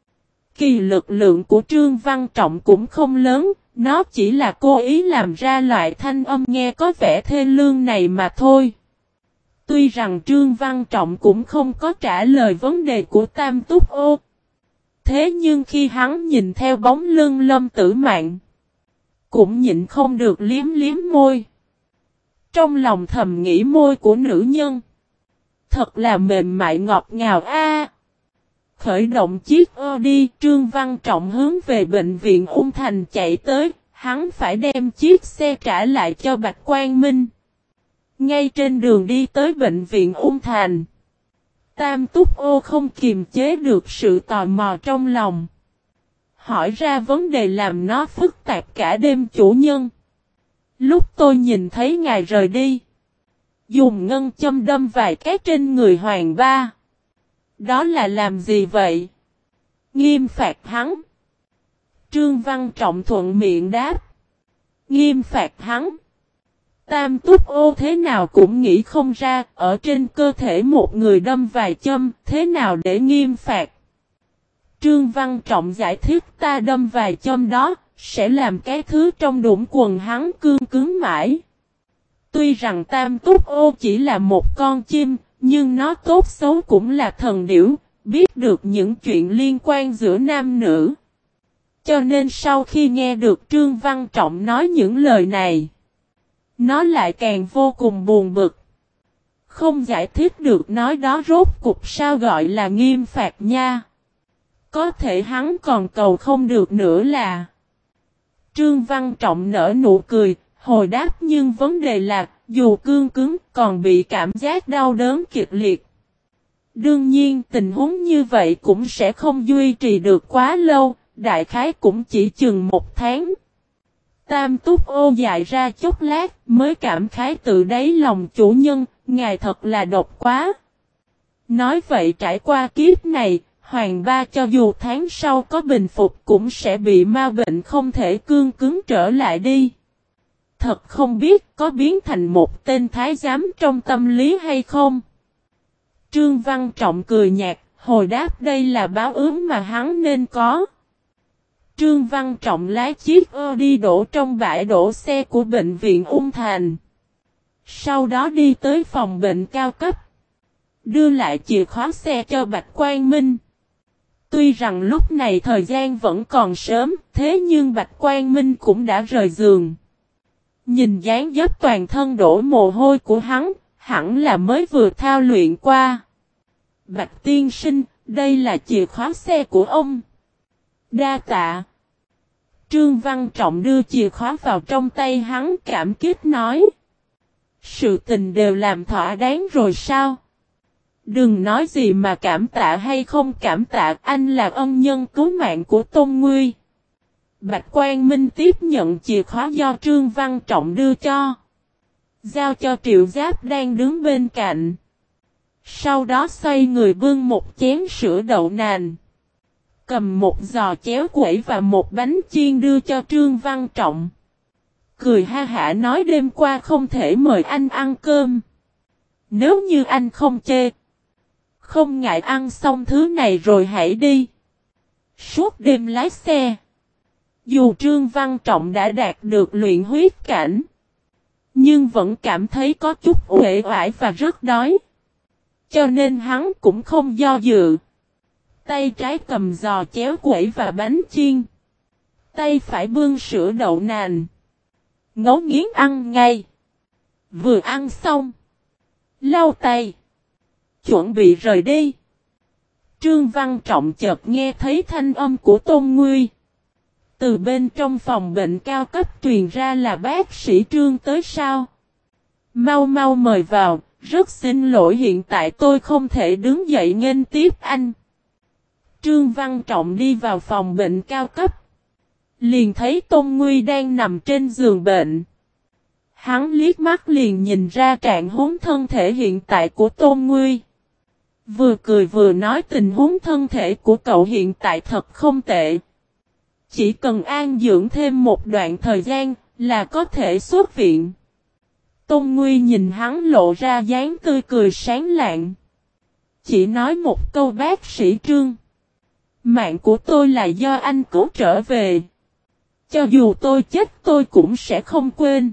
Kỳ lực lượng của Trương Văn Trọng cũng không lớn, nó chỉ là cố ý làm ra loại thanh âm nghe có vẻ thê lương này mà thôi. Tuy rằng Trương Văn Trọng cũng không có trả lời vấn đề của Tam Túc Ô. Thế nhưng khi hắn nhìn theo bóng lưng Lâm Tử Mạn, cũng nhịn không được liếm liếm môi. Trong lòng thầm nghĩ môi của nữ nhân thật là mềm mại ngọt ngào a. Khởi động chiếc Audi, Trương Văn Trọng hướng về bệnh viện Ung Thành chạy tới, hắn phải đem chiếc xe trả lại cho Bạch Quang Minh. Ngay trên đường đi tới bệnh viện Ung Thành, Tam Túc Ô không kiềm chế được sự tò mò trong lòng. Hỏi ra vấn đề làm nó phức tạp cả đêm chủ nhân. Lúc tôi nhìn thấy ngài rời đi, dùng ngân châm đâm vài cái trên người Hoàng Ba. Đó là làm gì vậy? Nghiêm phạt hắn. Trương Văn Trọng thuận miệng đáp. Nghiêm phạt hắn. Tam Túc Ô thế nào cũng nghĩ không ra, ở trên cơ thể một người đâm vài châm, thế nào để nghiêm phạt. Trương Văn Trọng giải thích ta đâm vài châm đó, sẽ làm cái thứ trong đũng quần hắn cương cứng mãi. Tuy rằng Tam Túc Ô chỉ là một con chim, nhưng nó tốt xấu cũng là thần điểu, biết được những chuyện liên quan giữa nam nữ. Cho nên sau khi nghe được Trương Văn Trọng nói những lời này, nó lại càng vô cùng buồn bực. Không giải thích được nói đó rốt cục sao gọi là nghiêm phạt nha. Có thể hắn còn cầu không được nữa là. Trương Văn Trọng nở nụ cười, hồi đáp nhưng vấn đề là, dù cương cứng còn bị cảm giác đau đớn kịch liệt. Đương nhiên tình huống như vậy cũng sẽ không duy trì được quá lâu, đại khái cũng chỉ chừng một tháng. Tam Túc Ô dại ra chốc lát mới cảm khái tự đáy lòng chủ nhân, ngài thật là độc quá. Nói vậy trải qua kiếp này, Hoàng Ba cho dù tháng sau có bình phục cũng sẽ bị ma bệnh không thể cương cứng trở lại đi. Thật không biết có biến thành một tên thái giám trong tâm lý hay không. Trương Văn Trọng cười nhạt, hồi đáp đây là báo ứng mà hắn nên có. Trương Văn Trọng lái chiếc Audi đổ trong bãi đổ xe của bệnh viện Ung Thành. Sau đó đi tới phòng bệnh cao cấp. Đưa lại chìa khóa xe cho Bạch Quang Minh. Tuy rằng lúc này thời gian vẫn còn sớm, thế nhưng Bạch Quang Minh cũng đã rời giường. Nhìn dáng dấp toàn thân đổ mồ hôi của hắn, hẳn là mới vừa thao luyện qua. Bạch tiên sinh, đây là chìa khóa xe của ông. Đa tạ. Trương Văn Trọng đưa chìa khóa vào trong tay hắn cảm kích nói. Sự tình đều làm thỏa đáng rồi sao? Đừng nói gì mà cảm tạ hay không cảm tạ, anh là ân nhân cứu mạng của Tôn Nguy. Bạch Quang Minh tiếp nhận chìa khóa do Trương Văn Trọng đưa cho. Giao cho Triệu Giáp đang đứng bên cạnh. Sau đó xoay người bưng một chén sữa đậu nành. Cầm một giò chéo quẩy và một bánh chiên đưa cho Trương Văn Trọng. Cười ha hả nói đêm qua không thể mời anh ăn cơm. Nếu như anh không chê, không ngại ăn xong thứ này rồi hãy đi. Suốt đêm lái xe. Dù Trương Văn Trọng đã đạt được luyện huyết cảnh, nhưng vẫn cảm thấy có chút uể oải và rất đói. Cho nên hắn cũng không do dự. Tay trái cầm giò chéo quẩy và bánh chiên. Tay phải bưng sữa đậu nành. Ngấu nghiến ăn ngay. Vừa ăn xong, lau tay, chuẩn bị rời đi. Trương Văn Trọng chợt nghe thấy thanh âm của Tôn Nguy. Từ bên trong phòng bệnh cao cấp truyền ra là bác sĩ Trương tới sao? Mau mau mời vào, rất xin lỗi hiện tại tôi không thể đứng dậy nghênh tiếp anh. Trương Văn Trọng đi vào phòng bệnh cao cấp. Liền thấy Tôn Nguy đang nằm trên giường bệnh. Hắn liếc mắt liền nhìn ra trạng huống thân thể hiện tại của Tôn Nguy. Vừa cười vừa nói tình huống thân thể của cậu hiện tại thật không tệ. Chỉ cần an dưỡng thêm một đoạn thời gian là có thể xuất viện. Tôn Nguy nhìn hắn lộ ra dáng tươi cười sáng lạng. Chỉ nói một câu bác sĩ Trương. Mạng của tôi là do anh cứu trở về. Cho dù tôi chết tôi cũng sẽ không quên.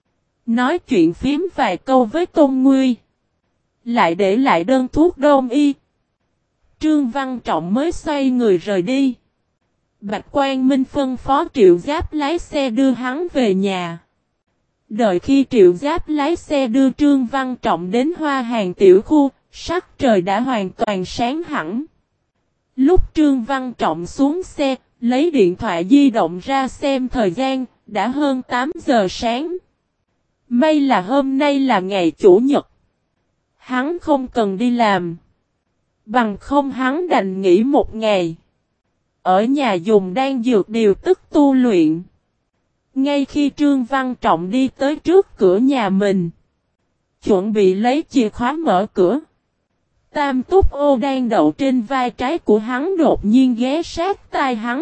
Nói chuyện phím vài câu với Tôn Nguy. Lại để lại đơn thuốc đông y. Trương Văn Trọng mới xoay người rời đi. Bạch Quang Minh phân phó Triệu Giáp lái xe đưa hắn về nhà. Đợi khi Triệu Giáp lái xe đưa Trương Văn Trọng đến Hoa Hàng tiểu khu, sắc trời đã hoàn toàn sáng hẳn. Lúc Trương Văn Trọng xuống xe, lấy điện thoại di động ra xem thời gian, đã hơn tám giờ sáng. May là hôm nay là ngày Chủ nhật. Hắn không cần đi làm. Bằng không hắn đành nghỉ một ngày. Ở nhà dùng đan dược điều tức tu luyện. Ngay khi Trương Văn Trọng đi tới trước cửa nhà mình, chuẩn bị lấy chìa khóa mở cửa, Tam Túc Ô đang đậu trên vai trái của hắn đột nhiên ghé sát tai hắn.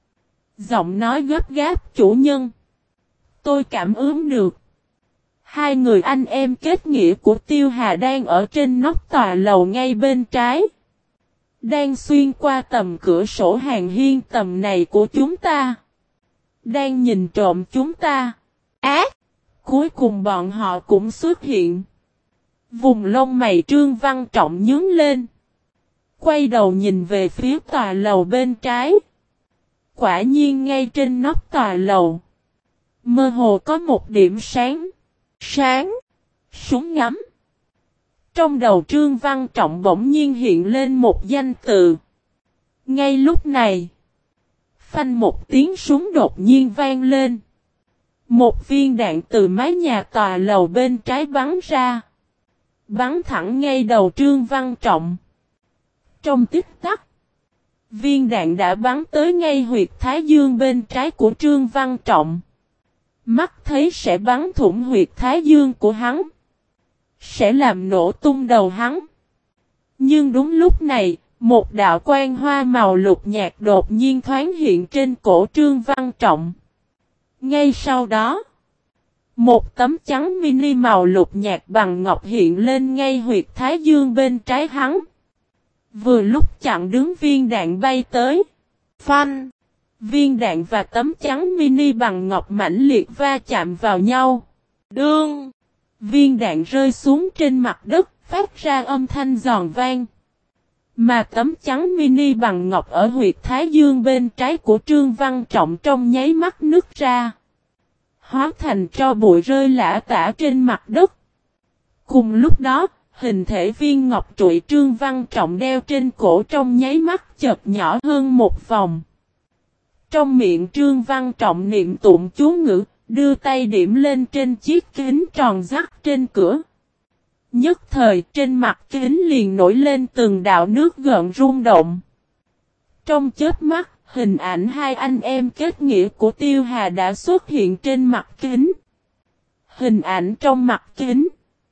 Giọng nói gấp gáp, chủ nhân. Tôi cảm ứng được. Hai người anh em kết nghĩa của Tiêu Hà đang ở trên nóc tòa lầu ngay bên trái. Đang xuyên qua tầm cửa sổ hàng hiên tầm này của chúng ta. Đang nhìn trộm chúng ta. Ác! Cuối cùng bọn họ cũng xuất hiện. Vùng lông mày Trương Văn Trọng nhướng lên. Quay đầu nhìn về phía tòa lầu bên trái. Quả nhiên ngay trên nóc tòa lầu. Mơ hồ có một điểm sáng. Sáng! Súng ngắm. Trong đầu Trương Văn Trọng bỗng nhiên hiện lên một danh từ. Ngay lúc này, phanh một tiếng súng đột nhiên vang lên. Một viên đạn từ mái nhà tòa lầu bên trái bắn ra. Bắn thẳng ngay đầu Trương Văn Trọng. Trong tích tắc, viên đạn đã bắn tới ngay huyệt thái dương bên trái của Trương Văn Trọng. Mắt thấy sẽ bắn thủng huyệt thái dương của hắn. Sẽ làm nổ tung đầu hắn. Nhưng đúng lúc này, một đạo quang hoa màu lục nhạt đột nhiên thoáng hiện trên cổ Trương Văn Trọng. Ngay sau đó, một tấm chắn mini màu lục nhạt bằng ngọc hiện lên ngay huyệt thái dương bên trái hắn. Vừa lúc chặn đứng viên đạn bay tới. Phanh! Viên đạn và tấm chắn mini bằng ngọc mãnh liệt va chạm vào nhau. Đương! Viên đạn rơi xuống trên mặt đất, phát ra âm thanh giòn vang. Mà tấm chắn mini bằng ngọc ở huyệt thái dương bên trái của Trương Văn Trọng trong nháy mắt nứt ra. Hóa thành tro bụi rơi lả tả trên mặt đất. Cùng lúc đó, hình thể viên ngọc trụy Trương Văn Trọng đeo trên cổ trong nháy mắt chợt nhỏ hơn một vòng. Trong miệng Trương Văn Trọng niệm tụng chú ngữ, đưa tay điểm lên trên chiếc kính tròn rắc trên cửa. Nhất thời trên mặt kính liền nổi lên từng đạo nước gợn rung động. Trong chớp mắt, hình ảnh hai anh em kết nghĩa của Tiêu Hà đã xuất hiện trên mặt kính. Hình ảnh trong mặt kính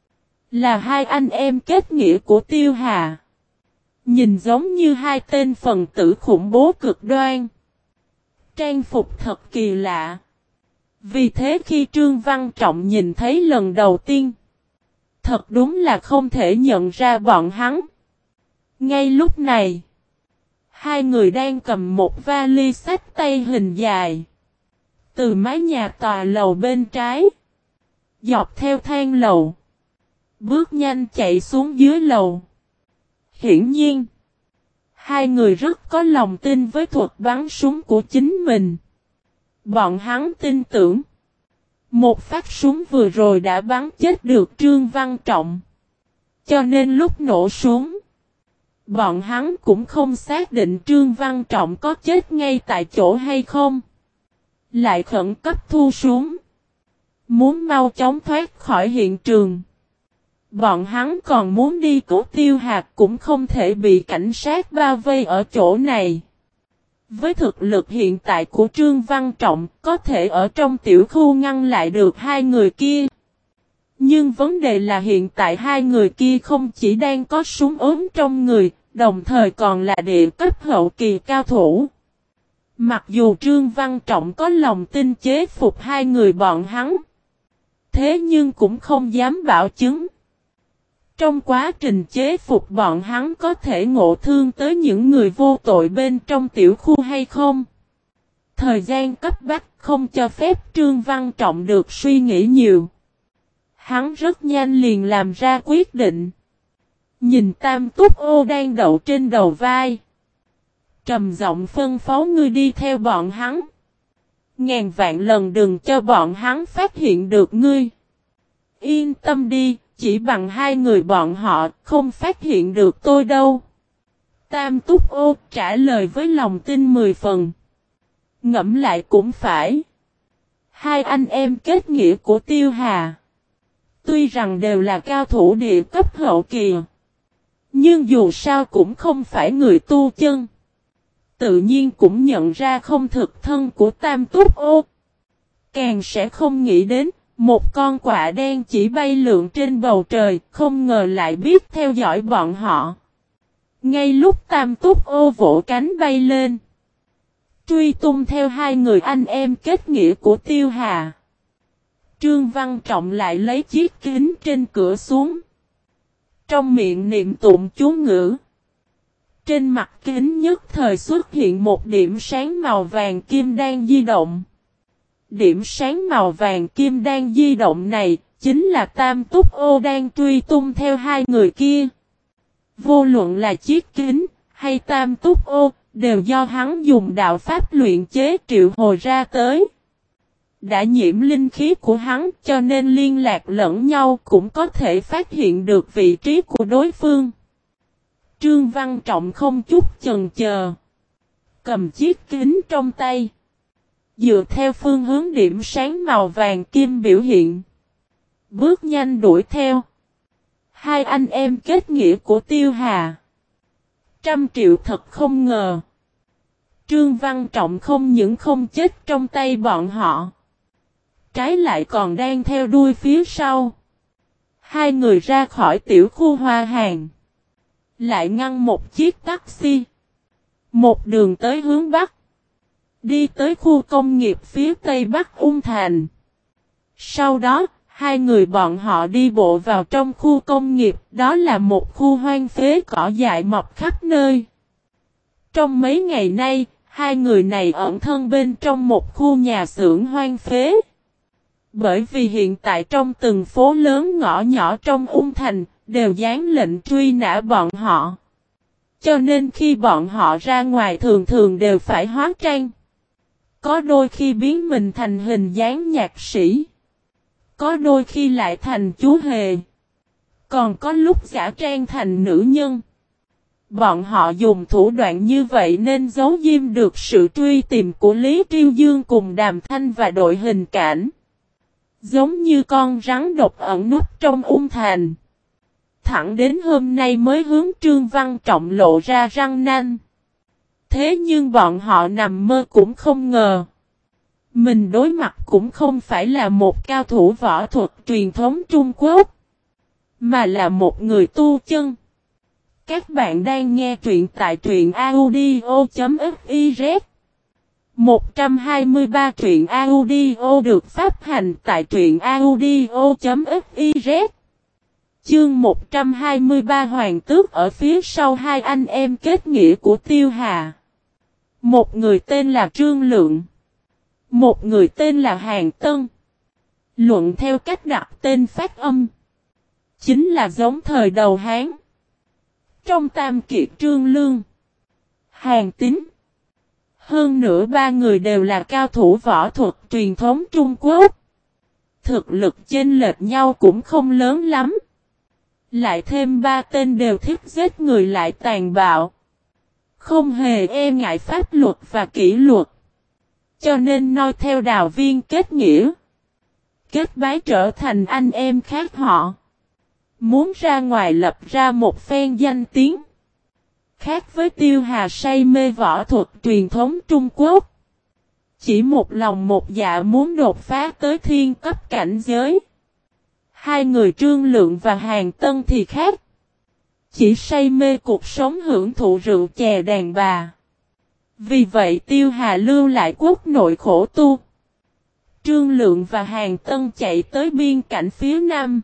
là hai anh em kết nghĩa của Tiêu Hà. Nhìn giống như hai tên phần tử khủng bố cực đoan. Trang phục thật kỳ lạ. Vì thế khi Trương Văn Trọng nhìn thấy lần đầu tiên, thật đúng là không thể nhận ra bọn hắn. Ngay lúc này, hai người đang cầm một vali xách tay hình dài. Từ mái nhà tòa lầu bên trái, dọc theo thang lầu, bước nhanh chạy xuống dưới lầu. Hiển nhiên, hai người rất có lòng tin với thuật bắn súng của chính mình. Bọn hắn tin tưởng, một phát súng vừa rồi đã bắn chết được Trương Văn Trọng. Cho nên lúc nổ súng, bọn hắn cũng không xác định Trương Văn Trọng có chết ngay tại chỗ hay không. Lại khẩn cấp thu súng, muốn mau chóng thoát khỏi hiện trường. Bọn hắn còn muốn đi cứu Tiêu Hạc cũng không thể bị cảnh sát bao vây ở chỗ này. Với thực lực hiện tại của Trương Văn Trọng, có thể ở trong tiểu khu ngăn lại được hai người kia. Nhưng vấn đề là hiện tại hai người kia không chỉ đang có súng ốm trong người, đồng thời còn là địa cấp hậu kỳ cao thủ. Mặc dù Trương Văn Trọng có lòng tin chế phục hai người bọn hắn, thế nhưng cũng không dám bảo chứng. Trong quá trình chế phục bọn hắn có thể ngộ thương tới những người vô tội bên trong tiểu khu hay không? Thời gian cấp bách không cho phép Trương Văn Trọng được suy nghĩ nhiều. Hắn rất nhanh liền làm ra quyết định. Nhìn Tam Túc Ô đang đậu trên đầu vai, trầm giọng phân phó ngươi đi theo bọn hắn. Ngàn vạn lần đừng cho bọn hắn phát hiện được ngươi. Yên tâm đi. Chỉ bằng hai người bọn họ không phát hiện được tôi đâu. Tam Túc Ô trả lời với lòng tin mười phần. Ngẫm lại cũng phải. Hai anh em kết nghĩa của Tiêu Hà, tuy rằng đều là cao thủ địa cấp hậu kỳ, nhưng dù sao cũng không phải người tu chân. Tự nhiên cũng nhận ra không thực thân của Tam Túc Ô. Càng sẽ không nghĩ đến một con quạ đen chỉ bay lượn trên bầu trời, không ngờ lại biết theo dõi bọn họ. Ngay lúc Tam Túc Ô vỗ cánh bay lên, truy tung theo hai người anh em kết nghĩa của Tiêu Hà, Trương Văn Trọng lại lấy chiếc kính trên cửa xuống. Trong miệng niệm tụng chú ngữ. Trên mặt kính nhất thời xuất hiện một điểm sáng màu vàng kim đang di động. Điểm sáng màu vàng kim đang di động này, chính là Tam Túc Ô đang truy tung theo hai người kia. Vô luận là chiếc kính, hay Tam Túc Ô, đều do hắn dùng đạo pháp luyện chế triệu hồi ra tới. Đã nhiễm linh khí của hắn, cho nên liên lạc lẫn nhau cũng có thể phát hiện được vị trí của đối phương. Trương Văn Trọng không chút chần chờ, cầm chiếc kính trong tay, dựa theo phương hướng điểm sáng màu vàng kim biểu hiện, bước nhanh đuổi theo. Hai anh em kết nghĩa của Tiêu Hà. Trăm triệu thật không ngờ. Trương Văn Trọng không những không chết trong tay bọn họ, trái lại còn đang theo đuôi phía sau. Hai người ra khỏi tiểu khu Hoa Hàng, lại ngăn một chiếc taxi, một đường tới hướng Bắc, đi tới khu công nghiệp phía Tây Bắc Ung Thành. Sau đó, hai người bọn họ đi bộ vào trong khu công nghiệp, đó là một khu hoang phế cỏ dại mọc khắp nơi. Trong mấy ngày nay, hai người này ẩn thân bên trong một khu nhà xưởng hoang phế. Bởi vì hiện tại trong từng phố lớn ngõ nhỏ trong Ung Thành, đều dán lệnh truy nã bọn họ. Cho nên khi bọn họ ra ngoài thường thường đều phải hóa trang. Có đôi khi biến mình thành hình dáng nhạc sĩ, có đôi khi lại thành chú hề, còn có lúc giả trang thành nữ nhân. Bọn họ dùng thủ đoạn như vậy nên giấu diêm được sự truy tìm của Lý Triêu Dương cùng Đàm Thanh và đội hình cảnh. Giống như con rắn độc ẩn núp trong Ung Thành. thẳng đến hôm nay mới hướng Trương Văn Trọng lộ ra răng nanh. Thế nhưng bọn họ nằm mơ cũng không ngờ. Mình đối mặt cũng không phải là một cao thủ võ thuật truyền thống Trung Quốc, mà là một người tu chân. Các bạn đang nghe truyện tại truyện audio.fiz. một trăm hai mươi ba truyện audio được phát hành tại truyện audio.fiz. Chương một trăm hai mươi ba Hoàng tước ở phía sau hai anh em kết nghĩa của Tiêu Hà. Một người tên là Trương Lượng, một người tên là Hàn Tân. Luận theo cách đặt tên phát âm, chính là giống thời đầu Hán. Trong Tam Kiệt Trương Lương, Hàn Tín. Hơn nữa ba người đều là cao thủ võ thuật truyền thống Trung Quốc. Thực lực chênh lệch nhau cũng không lớn lắm. Lại thêm ba tên đều thích giết người lại tàn bạo, không hề e ngại pháp luật và kỷ luật. Cho nên noi theo Đào Viên kết nghĩa, kết bái trở thành anh em khác họ. Muốn ra ngoài lập ra một phen danh tiếng. Khác với Tiêu Hà say mê võ thuật truyền thống Trung Quốc, chỉ một lòng một dạ muốn đột phá tới thiên cấp cảnh giới. Hai người Trương Lượng và Hàn Tân thì khác. Chỉ say mê cuộc sống hưởng thụ rượu chè đàn bà. Vì vậy Tiêu Hà lưu lại quốc nội khổ tu. Trương Lượng và Hàn Tân chạy tới biên cảnh phía Nam,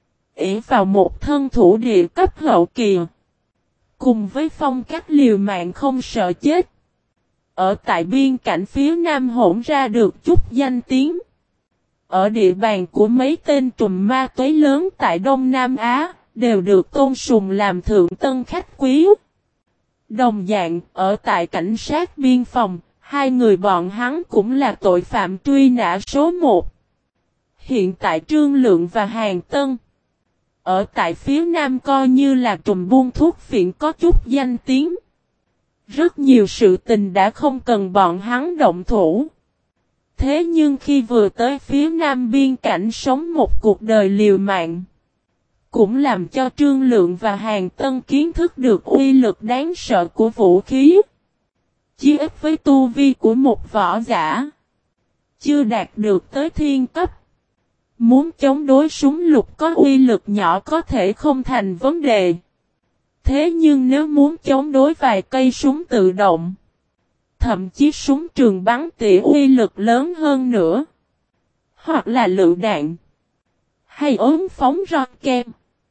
ỷ vào một thân thủ địa cấp hậu kỳ, cùng với phong cách liều mạng không sợ chết, ở tại biên cảnh phía Nam hỗn ra được chút danh tiếng. Ở địa bàn của mấy tên trùm ma túy lớn tại Đông Nam Á, đều được tôn sùng làm thượng tân khách quý. Đồng dạng, ở tại cảnh sát biên phòng, hai người bọn hắn cũng là tội phạm truy nã số một. Hiện tại Trương Lượng và Hàn Tân, ở tại phía Nam coi như là trùm buôn thuốc phiện có chút danh tiếng. Rất nhiều sự tình đã không cần bọn hắn động thủ. Thế nhưng khi vừa tới phía Nam biên cảnh sống một cuộc đời liều mạng, cũng làm cho Trương Lượng và Hàn Tân kiến thức được uy lực đáng sợ của vũ khí. Chí ít với tu vi của một võ giả, chưa đạt được tới thiên cấp, muốn chống đối súng lục có uy lực nhỏ có thể không thành vấn đề. Thế nhưng nếu muốn chống đối vài cây súng tự động, thậm chí súng trường bắn tỉa uy lực lớn hơn nữa, hoặc là lựu đạn, hay ốm phóng rocket,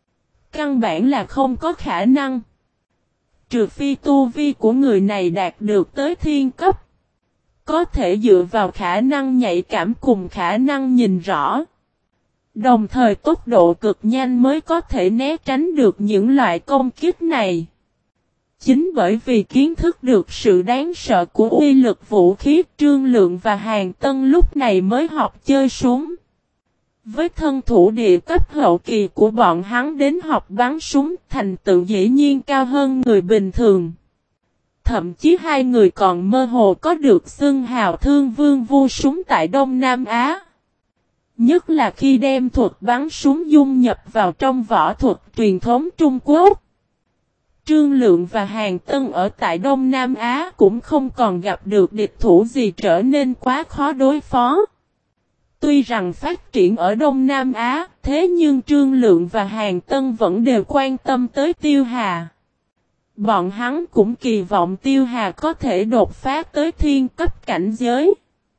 căn bản là không có khả năng. Trừ phi tu vi của người này đạt được tới thiên cấp, có thể dựa vào khả năng nhạy cảm cùng khả năng nhìn rõ, đồng thời tốc độ cực nhanh mới có thể né tránh được những loại công kích này. Chính bởi vì kiến thức được sự đáng sợ của uy lực vũ khí, Trương Lượng và Hàn Tân lúc này mới học chơi súng. Với thân thủ địa cấp hậu kỳ của bọn hắn đến học bắn súng, thành tựu dĩ nhiên cao hơn người bình thường. Thậm chí hai người còn mơ hồ có được xưng hào thương vương vua súng tại Đông Nam Á. Nhất là khi đem thuật bắn súng dung nhập vào trong võ thuật truyền thống Trung Quốc. Trương Lượng và Hàn Tân ở tại Đông Nam Á cũng không còn gặp được địch thủ gì trở nên quá khó đối phó. Tuy rằng phát triển ở Đông Nam Á, thế nhưng Trương Lượng và Hàn Tân vẫn đều quan tâm tới Tiêu Hà. Bọn hắn cũng kỳ vọng Tiêu Hà có thể đột phá tới thiên cấp cảnh giới,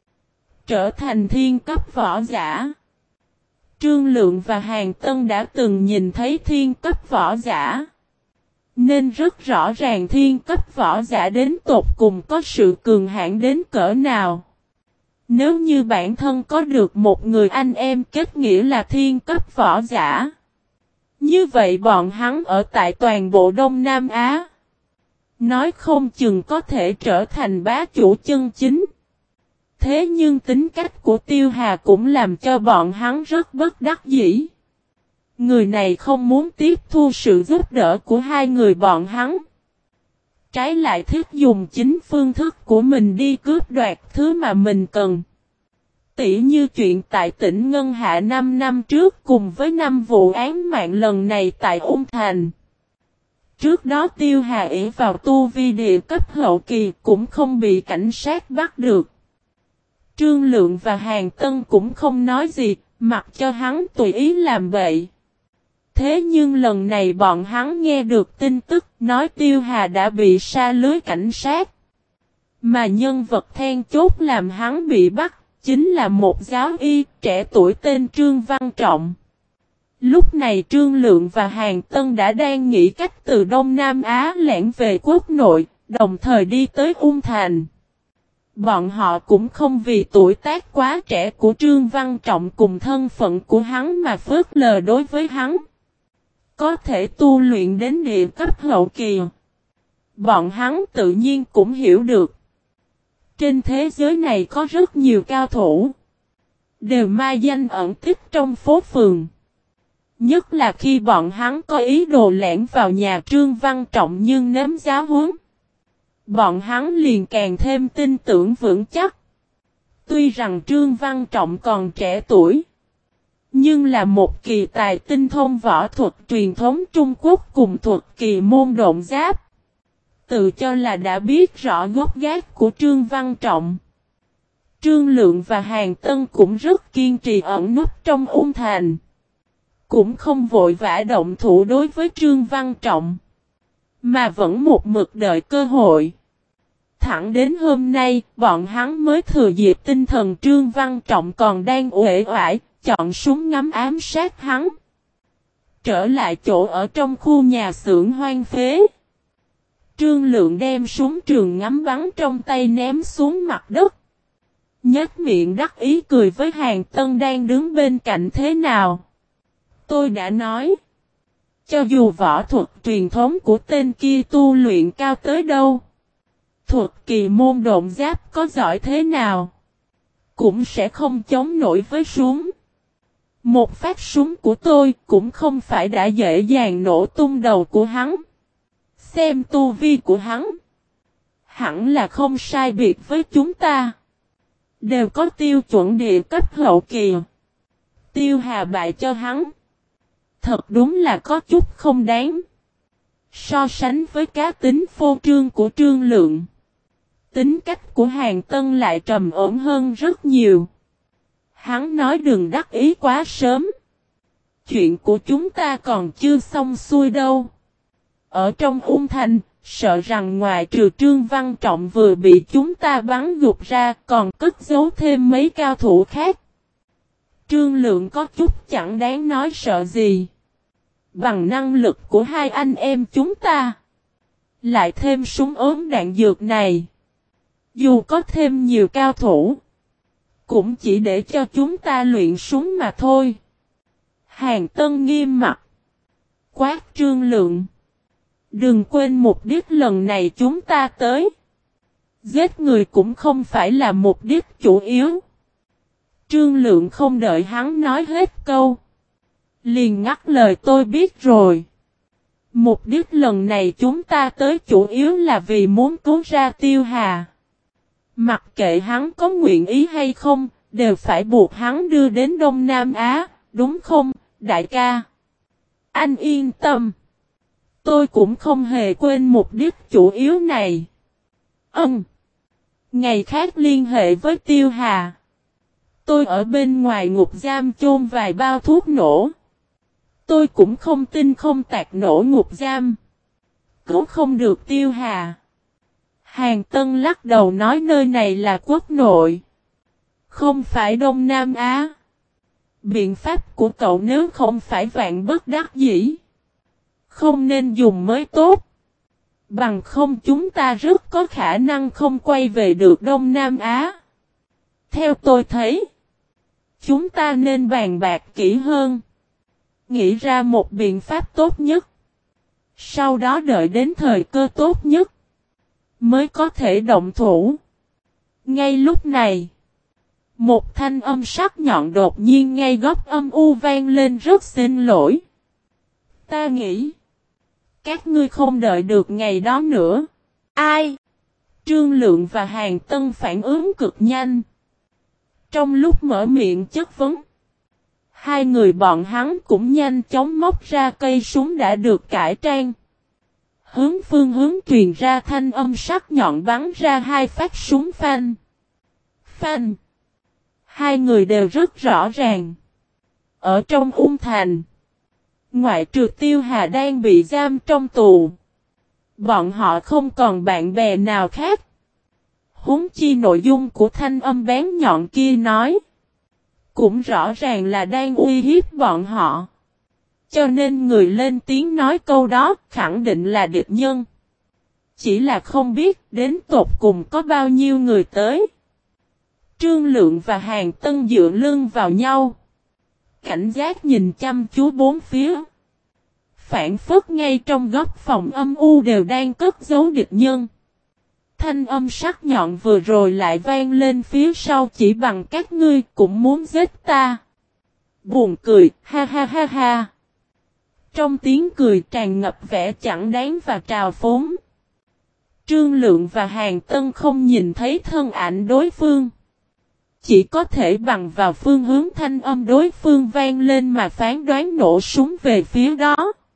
trở thành thiên cấp võ giả. Trương Lượng và Hàn Tân đã từng nhìn thấy thiên cấp võ giả, nên rất rõ ràng thiên cấp võ giả đến tột cùng có sự cường hãn đến cỡ nào. Nếu như bản thân có được một người anh em kết nghĩa là thiên cấp võ giả, như vậy bọn hắn ở tại toàn bộ Đông Nam Á, nói không chừng có thể trở thành bá chủ chân chính. Thế nhưng tính cách của Tiêu Hà cũng làm cho bọn hắn rất bất đắc dĩ. Người này không muốn tiếp thu sự giúp đỡ của hai người bọn hắn, trái lại thích dùng chính phương thức của mình đi cướp đoạt thứ mà mình cần. Tỉ như chuyện tại tỉnh Ngân Hạ năm năm trước cùng với năm vụ án mạng lần này tại Ung Thành. Trước đó Tiêu Hà ỷ vào tu vi địa cấp hậu kỳ cũng không bị cảnh sát bắt được. Trương Lượng và Hàn Tân cũng không nói gì, mặc cho hắn tùy ý làm vậy. Thế nhưng lần này bọn hắn nghe được tin tức nói Tiêu Hà đã bị sa lưới cảnh sát. Mà nhân vật then chốt làm hắn bị bắt, chính là một giáo y trẻ tuổi tên Trương Văn Trọng. Lúc này Trương Lượng và Hàn Tân đã đang nghĩ cách từ Đông Nam Á lẻn về quốc nội, đồng thời đi tới Ung Thành. Bọn họ cũng không vì tuổi tác quá trẻ của Trương Văn Trọng cùng thân phận của hắn mà phớt lờ đối với hắn. Có thể tu luyện đến địa cấp hậu kỳ. Bọn hắn tự nhiên cũng hiểu được. Trên thế giới này có rất nhiều cao thủ. Đều mai danh ẩn tích trong phố phường. Nhất là khi bọn hắn có ý đồ lẻn vào nhà Trương Văn Trọng nhưng nếm giáo huấn. Bọn hắn liền càng thêm tin tưởng vững chắc. Tuy rằng Trương Văn Trọng còn trẻ tuổi. Nhưng là một kỳ tài tinh thông võ thuật truyền thống Trung Quốc cùng thuật kỳ môn độn giáp. Tự cho là đã biết rõ gốc gác của Trương Văn Trọng. Trương Lượng và Hàn Tân cũng rất kiên trì ẩn núp trong Ung Thành. Cũng không vội vã động thủ đối với Trương Văn Trọng. Mà vẫn một mực đợi cơ hội. Thẳng đến hôm nay, bọn hắn mới thừa dịp tinh thần Trương Văn Trọng còn đang uể oải, chọn súng ngắm ám sát hắn. Trở lại chỗ ở trong khu nhà xưởng hoang phế. Trương Lượng đem súng trường ngắm bắn trong tay ném xuống mặt đất. Nhếch miệng đắc ý cười với Hàn Tân đang đứng bên cạnh thế nào. Tôi đã nói. Cho dù võ thuật truyền thống của tên kia tu luyện cao tới đâu. Thuật kỳ môn độn giáp có giỏi thế nào. Cũng sẽ không chống nổi với súng. Một phát súng của tôi cũng không phải đã dễ dàng nổ tung đầu của hắn. Xem tu vi của hắn. Hẳn là không sai biệt với chúng ta. Đều có tiêu chuẩn địa cấp hậu kỳ. Tiêu Hà bại cho hắn. Thật đúng là có chút không đáng. So sánh với cá tính phô trương của Trương Lượng. Tính cách của Hàn Tân lại trầm ổn hơn rất nhiều. Hắn nói đừng đắc ý quá sớm. Chuyện của chúng ta còn chưa xong xuôi đâu. Ở trong Ung Thành, sợ rằng ngoài trừ Trương Văn Trọng vừa bị chúng ta bắn gục ra còn cất giấu thêm mấy cao thủ khác. Trương Lượng có chút chẳng đáng nói sợ gì. Bằng năng lực của hai anh em chúng ta. Lại thêm súng ốm đạn dược này. Dù có thêm nhiều cao thủ. Cũng chỉ để cho chúng ta luyện súng mà thôi. Hàn Tân nghiêm mặt. Quát Trương Lượng. Đừng quên mục đích lần này chúng ta tới. Giết người cũng không phải là mục đích chủ yếu. Trương Lượng không đợi hắn nói hết câu. Liền ngắt lời tôi biết rồi. Mục đích lần này chúng ta tới chủ yếu là vì muốn cứu ra Tiêu Hà. Mặc kệ hắn có nguyện ý hay không, đều phải buộc hắn đưa đến Đông Nam Á, đúng không, đại ca? Anh yên tâm. Tôi cũng không hề quên mục đích chủ yếu này. Ừm. Ngày khác liên hệ với Tiêu Hà. Tôi ở bên ngoài ngục giam chôn vài bao thuốc nổ. Tôi cũng không tin không tạc nổ ngục giam. Cũng không được Tiêu Hà. Hàn Tân lắc đầu nói nơi này là quốc nội. Không phải Đông Nam Á. Biện pháp của cậu nếu không phải vạn bất đắc dĩ. Không nên dùng mới tốt. Bằng không chúng ta rất có khả năng không quay về được Đông Nam Á. Theo tôi thấy. Chúng ta nên bàn bạc kỹ hơn. Nghĩ ra một biện pháp tốt nhất. Sau đó đợi đến thời cơ tốt nhất. Mới có thể động thủ. Ngay lúc này. Một thanh âm sắc nhọn đột nhiên ngay góc âm u vang lên rất xin lỗi. Ta nghĩ. Các ngươi không đợi được ngày đó nữa. Ai? Trương Lượng và Hàn Tân phản ứng cực nhanh. Trong lúc mở miệng chất vấn, hai người bọn hắn cũng nhanh chóng móc ra cây súng đã được cải trang. Hướng phương hướng truyền ra thanh âm sắc nhọn bắn ra hai phát súng phanh. Phanh. Hai người đều rất rõ ràng. Ở trong Ung Thành, ngoại trừ Tiêu Hà đang bị giam trong tù, bọn họ không còn bạn bè nào khác. Huống chi nội dung của thanh âm bén nhọn kia nói, cũng rõ ràng là đang uy hiếp bọn họ. Cho nên người lên tiếng nói câu đó khẳng định là địch nhân. Chỉ là không biết đến tột cùng có bao nhiêu người tới. Trương Lượng và Hàn Tân dựa lưng vào nhau, cảnh giác nhìn chăm chú bốn phía. Phản phất ngay trong góc phòng âm u đều đang cất giấu địch nhân. Thanh âm sắc nhọn vừa rồi lại vang lên phía sau, chỉ bằng các ngươi cũng muốn giết ta. Buồn cười, ha ha ha ha. Trong tiếng cười tràn ngập vẻ chẳng đáng và trào phúng. Trương Lượng và Hàn Tân không nhìn thấy thân ảnh đối phương, chỉ có thể bằng vào phương hướng thanh âm đối phương vang lên mà phán đoán nổ súng về phía đó.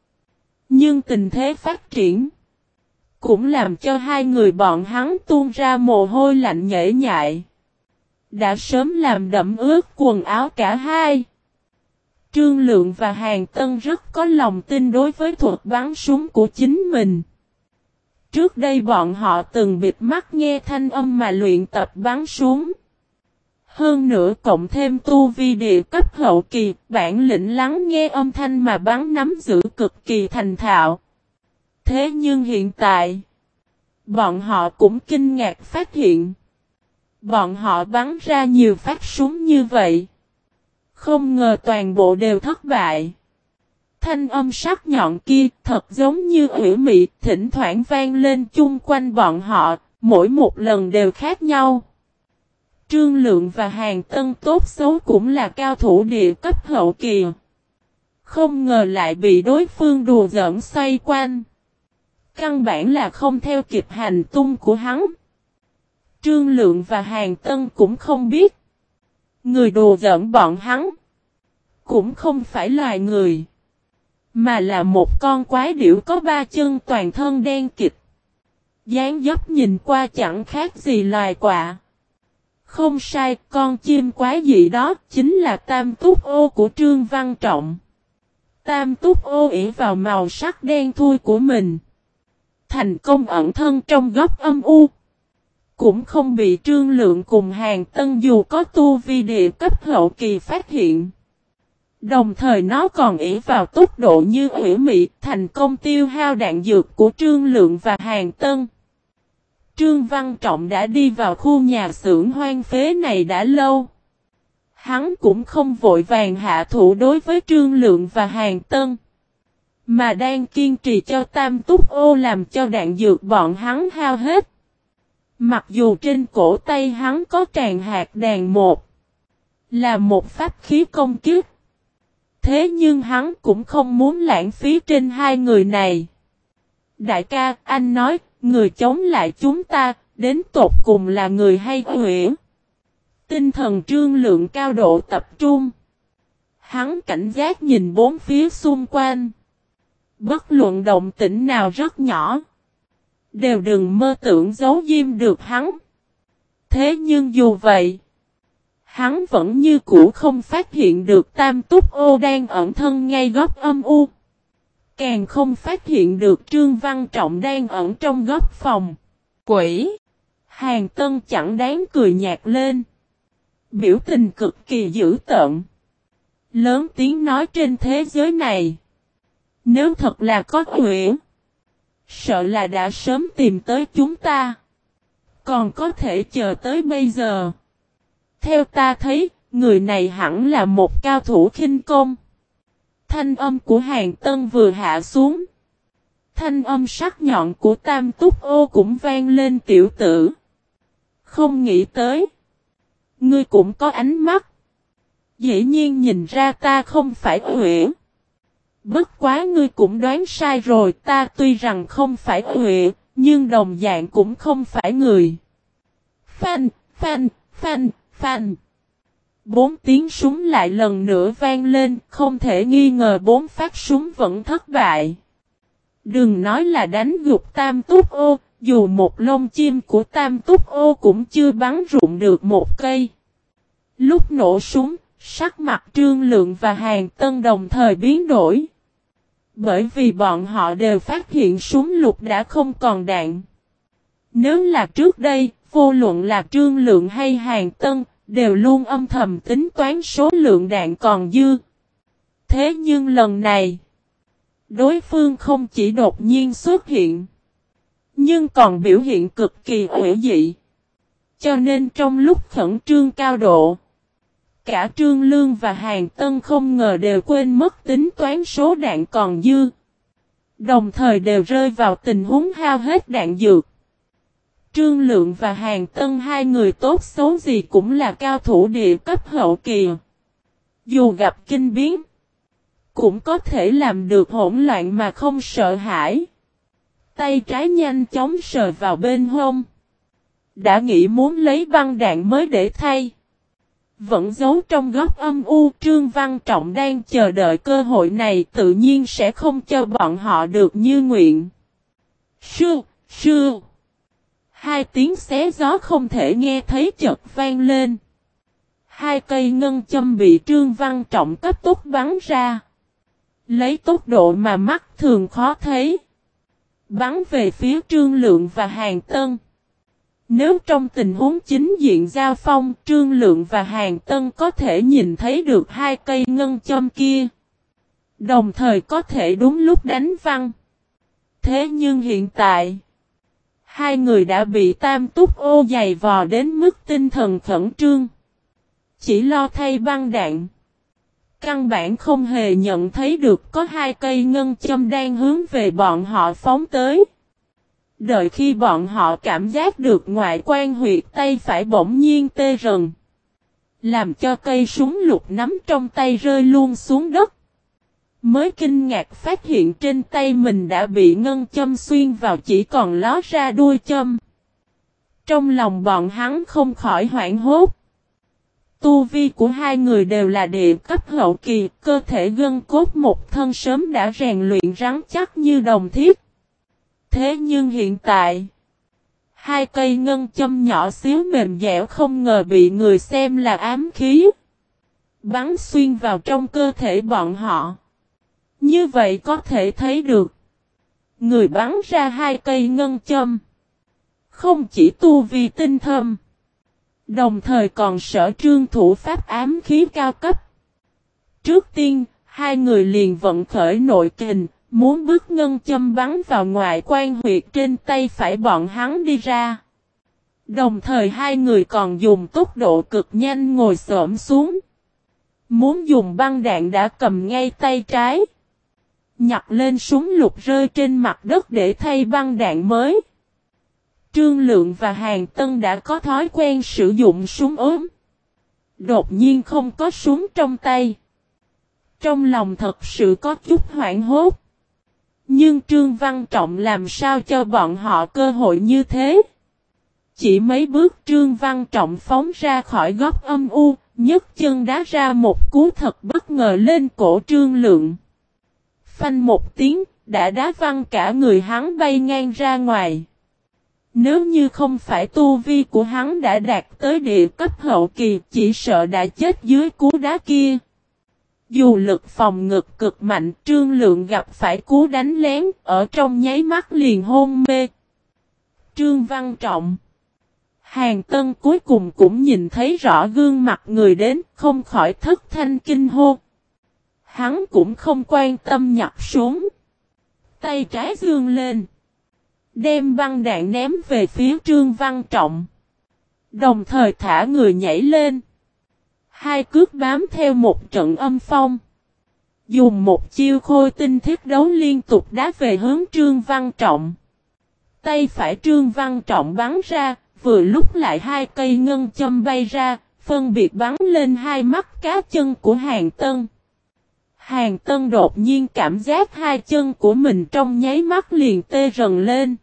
Nhưng tình thế phát triển cũng làm cho hai người bọn hắn tuôn ra mồ hôi lạnh nhễ nhại, đã sớm làm đẫm ướt quần áo cả hai. Trương Lượng và Hàn Tân rất có lòng tin đối với thuật bắn súng của chính mình. Trước đây bọn họ từng bịt mắt nghe thanh âm mà luyện tập bắn súng. Hơn nữa cộng thêm tu vi địa cấp hậu kỳ, bản lĩnh lắng nghe âm thanh mà bắn nắm giữ cực kỳ thành thạo. Thế nhưng hiện tại, bọn họ cũng kinh ngạc phát hiện, bọn họ bắn ra nhiều phát súng như vậy, không ngờ toàn bộ đều thất bại. Thanh âm sắc nhọn kia thật giống như ủy mị, thỉnh thoảng vang lên chung quanh bọn họ, mỗi một lần đều khác nhau. Trương Lượng và Hàn Tân tốt xấu cũng là cao thủ địa cấp hậu kỳ, không ngờ lại bị đối phương đùa giỡn xoay quanh. Căn bản là không theo kịp hành tung của hắn. Trương Lượng và Hàn Tân cũng không biết, người đùa giỡn bọn hắn cũng không phải loài người, mà là một con quái điểu có ba chân, toàn thân đen kịt, dáng dấp nhìn qua chẳng khác gì loài quạ. Không sai, con chim quái dị đó chính là Tam Túc Ô của Trương Văn Trọng. Tam Túc Ô ỷ vào màu sắc đen thui của mình, thành công ẩn thân trong góc âm u, cũng không bị Trương Lượng cùng Hàn Tân dù có tu vi địa cấp hậu kỳ phát hiện. Đồng thời nó còn ỷ vào tốc độ như ủy mị, thành công tiêu hao đạn dược của Trương Lượng và Hàn Tân. Trương Văn Trọng đã đi vào khu nhà xưởng hoang phế này đã lâu. Hắn cũng không vội vàng hạ thủ đối với Trương Lượng và Hàn Tân, mà đang kiên trì cho Tam Túc Ô làm cho đạn dược bọn hắn hao hết. Mặc dù trên cổ tay hắn có tràn hạt đàn một, là một pháp khí công kiếp, thế nhưng hắn cũng không muốn lãng phí trên hai người này. Đại ca, anh nói, người chống lại chúng ta, đến tột cùng là người hay quỷ? Tinh thần Trương Lượng cao độ tập trung. Hắn cảnh giác nhìn bốn phía xung quanh. Bất luận động tĩnh nào rất nhỏ, đều đừng mơ tưởng giấu diêm được hắn. Thế nhưng dù vậy, hắn vẫn như cũ không phát hiện được Tam Túc Ô đang ẩn thân ngay góc âm u. Càng không phát hiện được Trương Văn Trọng đang ẩn trong góc phòng. Quỷ! Hàn Tân chẳng đáng cười nhạt lên, biểu tình cực kỳ dữ tợn, lớn tiếng nói trên thế giới này, nếu thật là có quỷ, sợ là đã sớm tìm tới chúng ta, còn có thể chờ tới bây giờ. Theo ta thấy, người này hẳn là một cao thủ khinh công. Thanh âm của Hàn Tân vừa hạ xuống, thanh âm sắc nhọn của Tam Túc Ô cũng vang lên, tiểu tử. Không nghĩ tới, ngươi cũng có ánh mắt. Dĩ nhiên nhìn ra ta không phải quỷ. Bất quá ngươi cũng đoán sai rồi, ta tuy rằng không phải quỷ, nhưng đồng dạng cũng không phải người. Phanh, phanh, phanh, phanh. Bốn tiếng súng lại lần nữa vang lên, không thể nghi ngờ bốn phát súng vẫn thất bại. Đừng nói là đánh gục Tam Túc Ô, dù một lông chim của Tam Túc Ô cũng chưa bắn rụng được một cây. Lúc nổ súng, sắc mặt Trương Lượng và Hàn Tân đồng thời biến đổi. Bởi vì bọn họ đều phát hiện súng lục đã không còn đạn. Nếu là trước đây, vô luận là Trương Lượng hay Hàn Tân, đều luôn âm thầm tính toán số lượng đạn còn dư. Thế nhưng lần này, đối phương không chỉ đột nhiên xuất hiện, nhưng còn biểu hiện cực kỳ hữu dị. Cho nên trong lúc khẩn trương cao độ, cả Trương Lương và Hàn Tân không ngờ đều quên mất tính toán số đạn còn dư. Đồng thời đều rơi vào tình huống hao hết đạn dược. Trương Lượng và Hàn Tân hai người tốt xấu gì cũng là cao thủ địa cấp hậu kỳ. Dù gặp kinh biến, cũng có thể làm được hỗn loạn mà không sợ hãi. Tay trái nhanh chóng sờ vào bên hông. Đã nghĩ muốn lấy băng đạn mới để thay. Vẫn giấu trong góc âm u, Trương Văn Trọng đang chờ đợi cơ hội này, tự nhiên sẽ không cho bọn họ được như nguyện. Sư, sư. Hai tiếng xé gió không thể nghe thấy chợt vang lên. Hai cây ngân châm bị Trương Văn Trọng cấp tốc bắn ra. Lấy tốc độ mà mắt thường khó thấy. Bắn về phía Trương Lượng và Hàn Tân. Nếu trong tình huống chính diện giao phong, Trương Lượng và Hàn Tân có thể nhìn thấy được hai cây ngân châm kia. Đồng thời có thể đúng lúc đánh văng. Thế nhưng hiện tại, hai người đã bị Tam Túc Ô dày vò đến mức tinh thần khẩn trương. Chỉ lo thay băng đạn. Căn bản không hề nhận thấy được có hai cây ngân châm đang hướng về bọn họ phóng tới. Đợi khi bọn họ cảm giác được ngoại quan huyệt tay phải bỗng nhiên tê rần. Làm cho cây súng lục nắm trong tay rơi luôn xuống đất. Mới kinh ngạc phát hiện trên tay mình đã bị ngân châm xuyên vào, chỉ còn ló ra đuôi châm. Trong lòng bọn hắn không khỏi hoảng hốt. Tu vi của hai người đều là địa cấp hậu kỳ, cơ thể gân cốt một thân sớm đã rèn luyện rắn chắc như đồng thiết. Thế nhưng hiện tại, hai cây ngân châm nhỏ xíu mềm dẻo không ngờ bị người xem là ám khí. Bắn xuyên vào trong cơ thể bọn họ. Như vậy có thể thấy được, người bắn ra hai cây ngân châm không chỉ tu vi tinh thâm, đồng thời còn sở trương thủ pháp ám khí cao cấp. Trước tiên, hai người liền vận khởi nội kình, muốn bước ngân châm bắn vào ngoại quan huyệt trên tay phải bọn hắn đi ra. Đồng thời hai người còn dùng tốc độ cực nhanh ngồi xổm xuống. Muốn dùng băng đạn đã cầm ngay tay trái. Nhặt lên súng lục rơi trên mặt đất để thay băng đạn mới. Trương Lượng và Hàn Tân đã có thói quen sử dụng súng ốm. Đột nhiên không có súng trong tay. Trong lòng thật sự có chút hoảng hốt. Nhưng Trương Văn Trọng làm sao cho bọn họ cơ hội như thế? Chỉ mấy bước Trương Văn Trọng phóng ra khỏi góc âm u, nhấc chân đá ra một cú thật bất ngờ lên cổ Trương Lượng. Phanh một tiếng, đã đá văng cả người hắn bay ngang ra ngoài. Nếu như không phải tu vi của hắn đã đạt tới địa cấp hậu kỳ, chỉ sợ đã chết dưới cú đá kia. Dù lực phòng ngực cực mạnh, Trương Lượng gặp phải cú đánh lén, ở trong nháy mắt liền hôn mê. Trương Văn Trọng, Hàn Tân cuối cùng cũng nhìn thấy rõ gương mặt người đến, không khỏi thất thanh kinh hô. Hắn cũng không quan tâm nhặt xuống. Tay trái giương lên. Đem băng đạn ném về phía Trương Văn Trọng. Đồng thời thả người nhảy lên. Hai cước bám theo một trận âm phong. Dùng một chiêu khôi tinh thiết đấu liên tục đá về hướng Trương Văn Trọng. Tay phải Trương Văn Trọng bắn ra, vừa lúc lại hai cây ngân châm bay ra, phân biệt bắn lên hai mắt cá chân của Hàn Tân. Hàn Tân đột nhiên cảm giác hai chân của mình trong nháy mắt liền tê rần lên.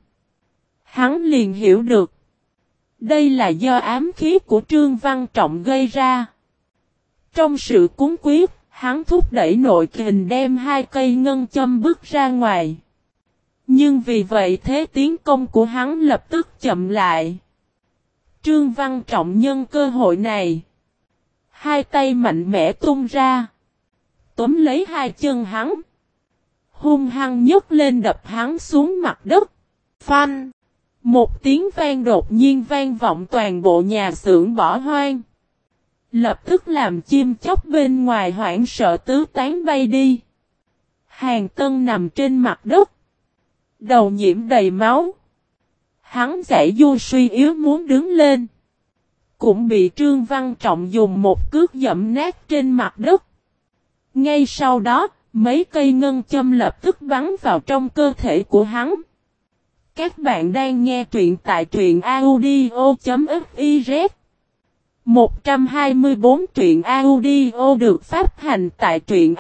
Hắn liền hiểu được. Đây là do ám khí của Trương Văn Trọng gây ra. Trong sự cuống quyết, hắn thúc đẩy nội kình đem hai cây ngân châm bước ra ngoài. Nhưng vì vậy thế tiến công của hắn lập tức chậm lại. Trương Văn Trọng nhân cơ hội này. Hai tay mạnh mẽ tung ra. Túm lấy hai chân hắn. Hung hăng nhấc lên đập hắn xuống mặt đất. Phanh. Một tiếng vang đột nhiên vang vọng toàn bộ nhà xưởng bỏ hoang. Lập tức làm chim chóc bên ngoài hoảng sợ tứ tán bay đi. Hàn Tân nằm trên mặt đất. Đầu nhiễm đầy máu. Hắn giãy giụa suy yếu muốn đứng lên. Cũng bị Trương Văn Trọng dùng một cước dẫm nát trên mặt đất. Ngay sau đó, mấy cây ngân châm lập tức bắn vào trong cơ thể của hắn. Các bạn đang nghe truyện tại truyện audio.fiz. một trăm hai mươi tư truyện audio được phát hành tại truyện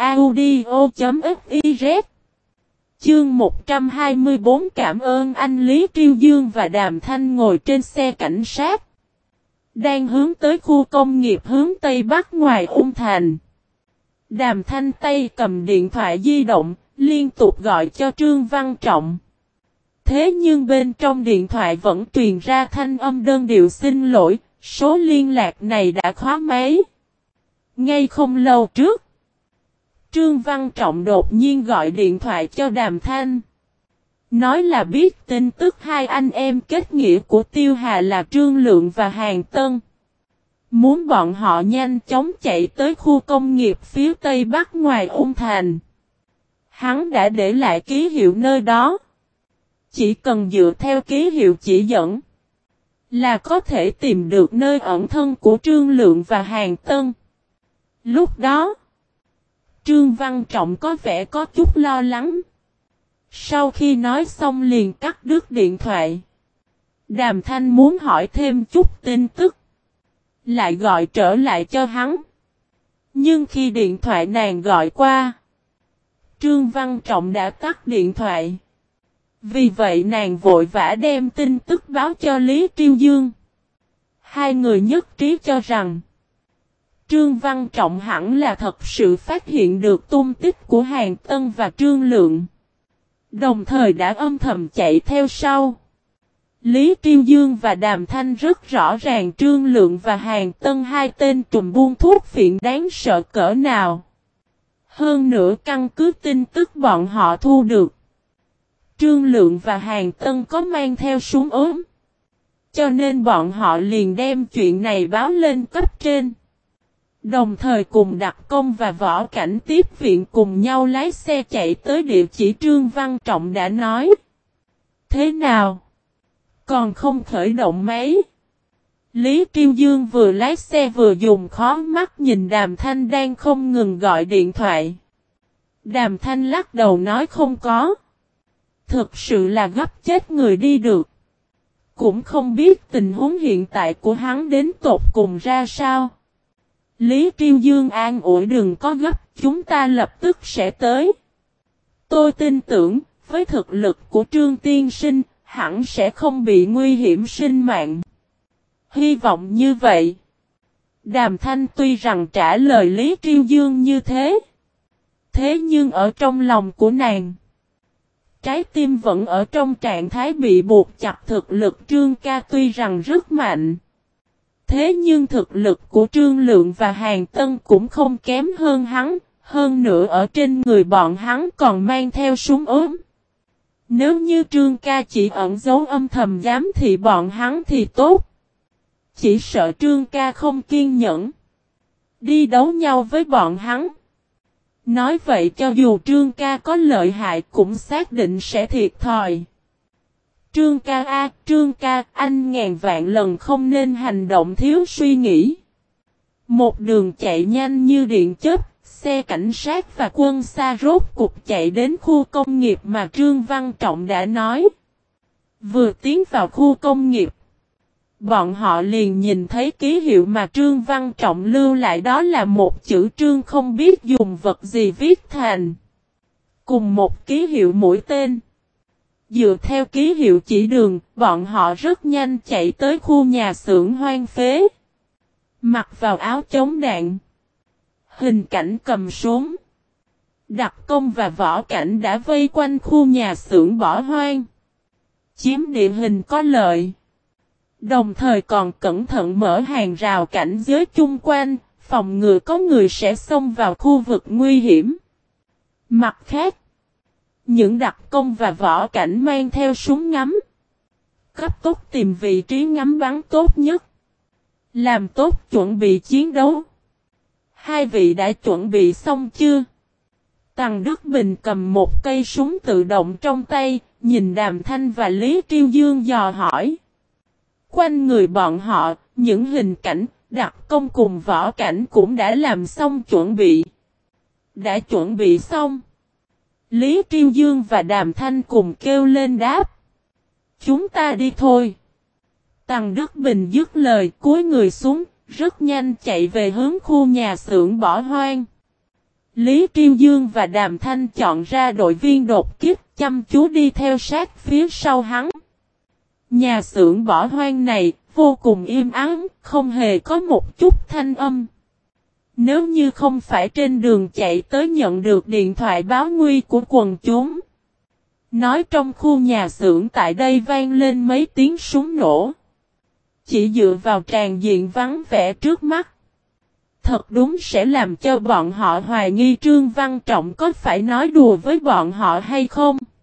audio.fiz. Chương một trăm hai mươi tư cảm ơn anh Lý Triêu Dương và Đàm Thanh ngồi trên xe cảnh sát. Đang hướng tới khu công nghiệp hướng Tây Bắc ngoài Ung Thành. Đàm Thanh tay cầm điện thoại di động, liên tục gọi cho Trương Văn Trọng. Thế nhưng bên trong điện thoại vẫn truyền ra thanh âm đơn điệu xin lỗi, số liên lạc này đã khóa máy. Ngay không lâu trước, Trương Văn Trọng đột nhiên gọi điện thoại cho Đàm Thanh. Nói là biết tin tức hai anh em kết nghĩa của Tiêu Hà là Trương Lượng và Hàn Tân. Muốn bọn họ nhanh chóng chạy tới khu công nghiệp phía Tây Bắc ngoài Ung Thành. Hắn đã để lại ký hiệu nơi đó. Chỉ cần dựa theo ký hiệu chỉ dẫn là có thể tìm được nơi ẩn thân của Trương Lượng và Hàn Tân. Lúc đó, Trương Văn Trọng có vẻ có chút lo lắng. Sau khi nói xong liền cắt đứt điện thoại. Đàm Thanh muốn hỏi thêm chút tin tức. Lại gọi trở lại cho hắn. Nhưng khi điện thoại nàng gọi qua, Trương Văn Trọng đã tắt điện thoại. Vì vậy nàng vội vã đem tin tức báo cho Lý Triêu Dương. Hai người nhất trí cho rằng Trương Văn Trọng hẳn là thật sự phát hiện được tung tích của Hàn Tân và Trương Lượng. Đồng thời đã âm thầm chạy theo sau. Lý Triêu Dương và Đàm Thanh rất rõ ràng Trương Lượng và Hàn Tân hai tên trùm buôn thuốc phiện đáng sợ cỡ nào. Hơn nữa căn cứ tin tức bọn họ thu được, Trương Lượng và Hàn Tân có mang theo súng ốm. Cho nên bọn họ liền đem chuyện này báo lên cấp trên. Đồng thời cùng đặc công và võ cảnh tiếp viện cùng nhau lái xe chạy tới địa chỉ Trương Văn Trọng đã nói. Thế nào? Còn không khởi động máy. Lý Triêu Dương vừa lái xe vừa dùng khó mắt nhìn Đàm Thanh đang không ngừng gọi điện thoại. Đàm Thanh lắc đầu nói không có. Thực sự là gấp chết người đi được. Cũng không biết tình huống hiện tại của hắn đến tột cùng ra sao. Lý Triêu Dương an ủi đừng có gấp, chúng ta lập tức sẽ tới. Tôi tin tưởng, với thực lực của Trương Tiên Sinh, hẳn sẽ không bị nguy hiểm sinh mạng. Hy vọng như vậy. Đàm Thanh tuy rằng trả lời Lý Triêu Dương như thế. Thế nhưng ở trong lòng của nàng, trái tim vẫn ở trong trạng thái bị buộc chặt. Thực lực Trương ca tuy rằng rất mạnh. Thế nhưng thực lực của Trương Lượng và Hàn Tân cũng không kém hơn hắn. Hơn nữa ở trên người bọn hắn còn mang theo súng ốm. Nếu như Trương ca chỉ ẩn giấu âm thầm giám thị bọn hắn thì tốt. Chỉ sợ Trương ca không kiên nhẫn đi đấu nhau với bọn hắn. Nói vậy cho dù Trương ca có lợi hại cũng xác định sẽ thiệt thòi. Trương ca a, Trương ca, anh ngàn vạn lần không nên hành động thiếu suy nghĩ. Một đường chạy nhanh như điện chớp, xe cảnh sát và quân xa rốt cục chạy đến khu công nghiệp mà Trương Văn Trọng đã nói. Vừa tiến vào khu công nghiệp, bọn họ liền nhìn thấy ký hiệu mà Trương Văn Trọng lưu lại, đó là một chữ Trương không biết dùng vật gì viết thành. Cùng một ký hiệu mũi tên. Dựa theo ký hiệu chỉ đường, bọn họ rất nhanh chạy tới khu nhà xưởng hoang phế. Mặc vào áo chống đạn. Hình Cảnh cầm súng. Đặc Công và Võ Cảnh đã vây quanh khu nhà xưởng bỏ hoang. Chiếm địa hình có lợi. Đồng thời còn cẩn thận mở hàng rào cảnh giới chung quanh, phòng ngừa có người sẽ xông vào khu vực nguy hiểm. Mặt khác, những Đặc Công và Võ Cảnh mang theo súng ngắm. Cấp tốc tìm vị trí ngắm bắn tốt nhất. Làm tốt chuẩn bị chiến đấu. Hai vị đã chuẩn bị xong chưa? Tằng Đức Bình cầm một cây súng tự động trong tay, nhìn Đàm Thanh và Lý Triêu Dương dò hỏi. Quanh người bọn họ, những Hình Cảnh, Đặc Công cùng Võ Cảnh cũng đã làm xong chuẩn bị. Đã chuẩn bị xong. Lý Triêu Dương và Đàm Thanh cùng kêu lên đáp. Chúng ta đi thôi. Tằng Đức Bình dứt lời cúi người xuống, rất nhanh chạy về hướng khu nhà xưởng bỏ hoang. Lý Triêu Dương và Đàm Thanh chọn ra đội viên đột kích, chăm chú đi theo sát phía sau hắn. Nhà xưởng bỏ hoang này vô cùng im ắng, không hề có một chút thanh âm. Nếu như không phải trên đường chạy tới nhận được điện thoại báo nguy của quần chúng. Nói trong khu nhà xưởng tại đây vang lên mấy tiếng súng nổ. Chỉ dựa vào tràn diện vắng vẻ trước mắt. Thật đúng sẽ làm cho bọn họ hoài nghi Trương Văn Trọng có phải nói đùa với bọn họ hay không.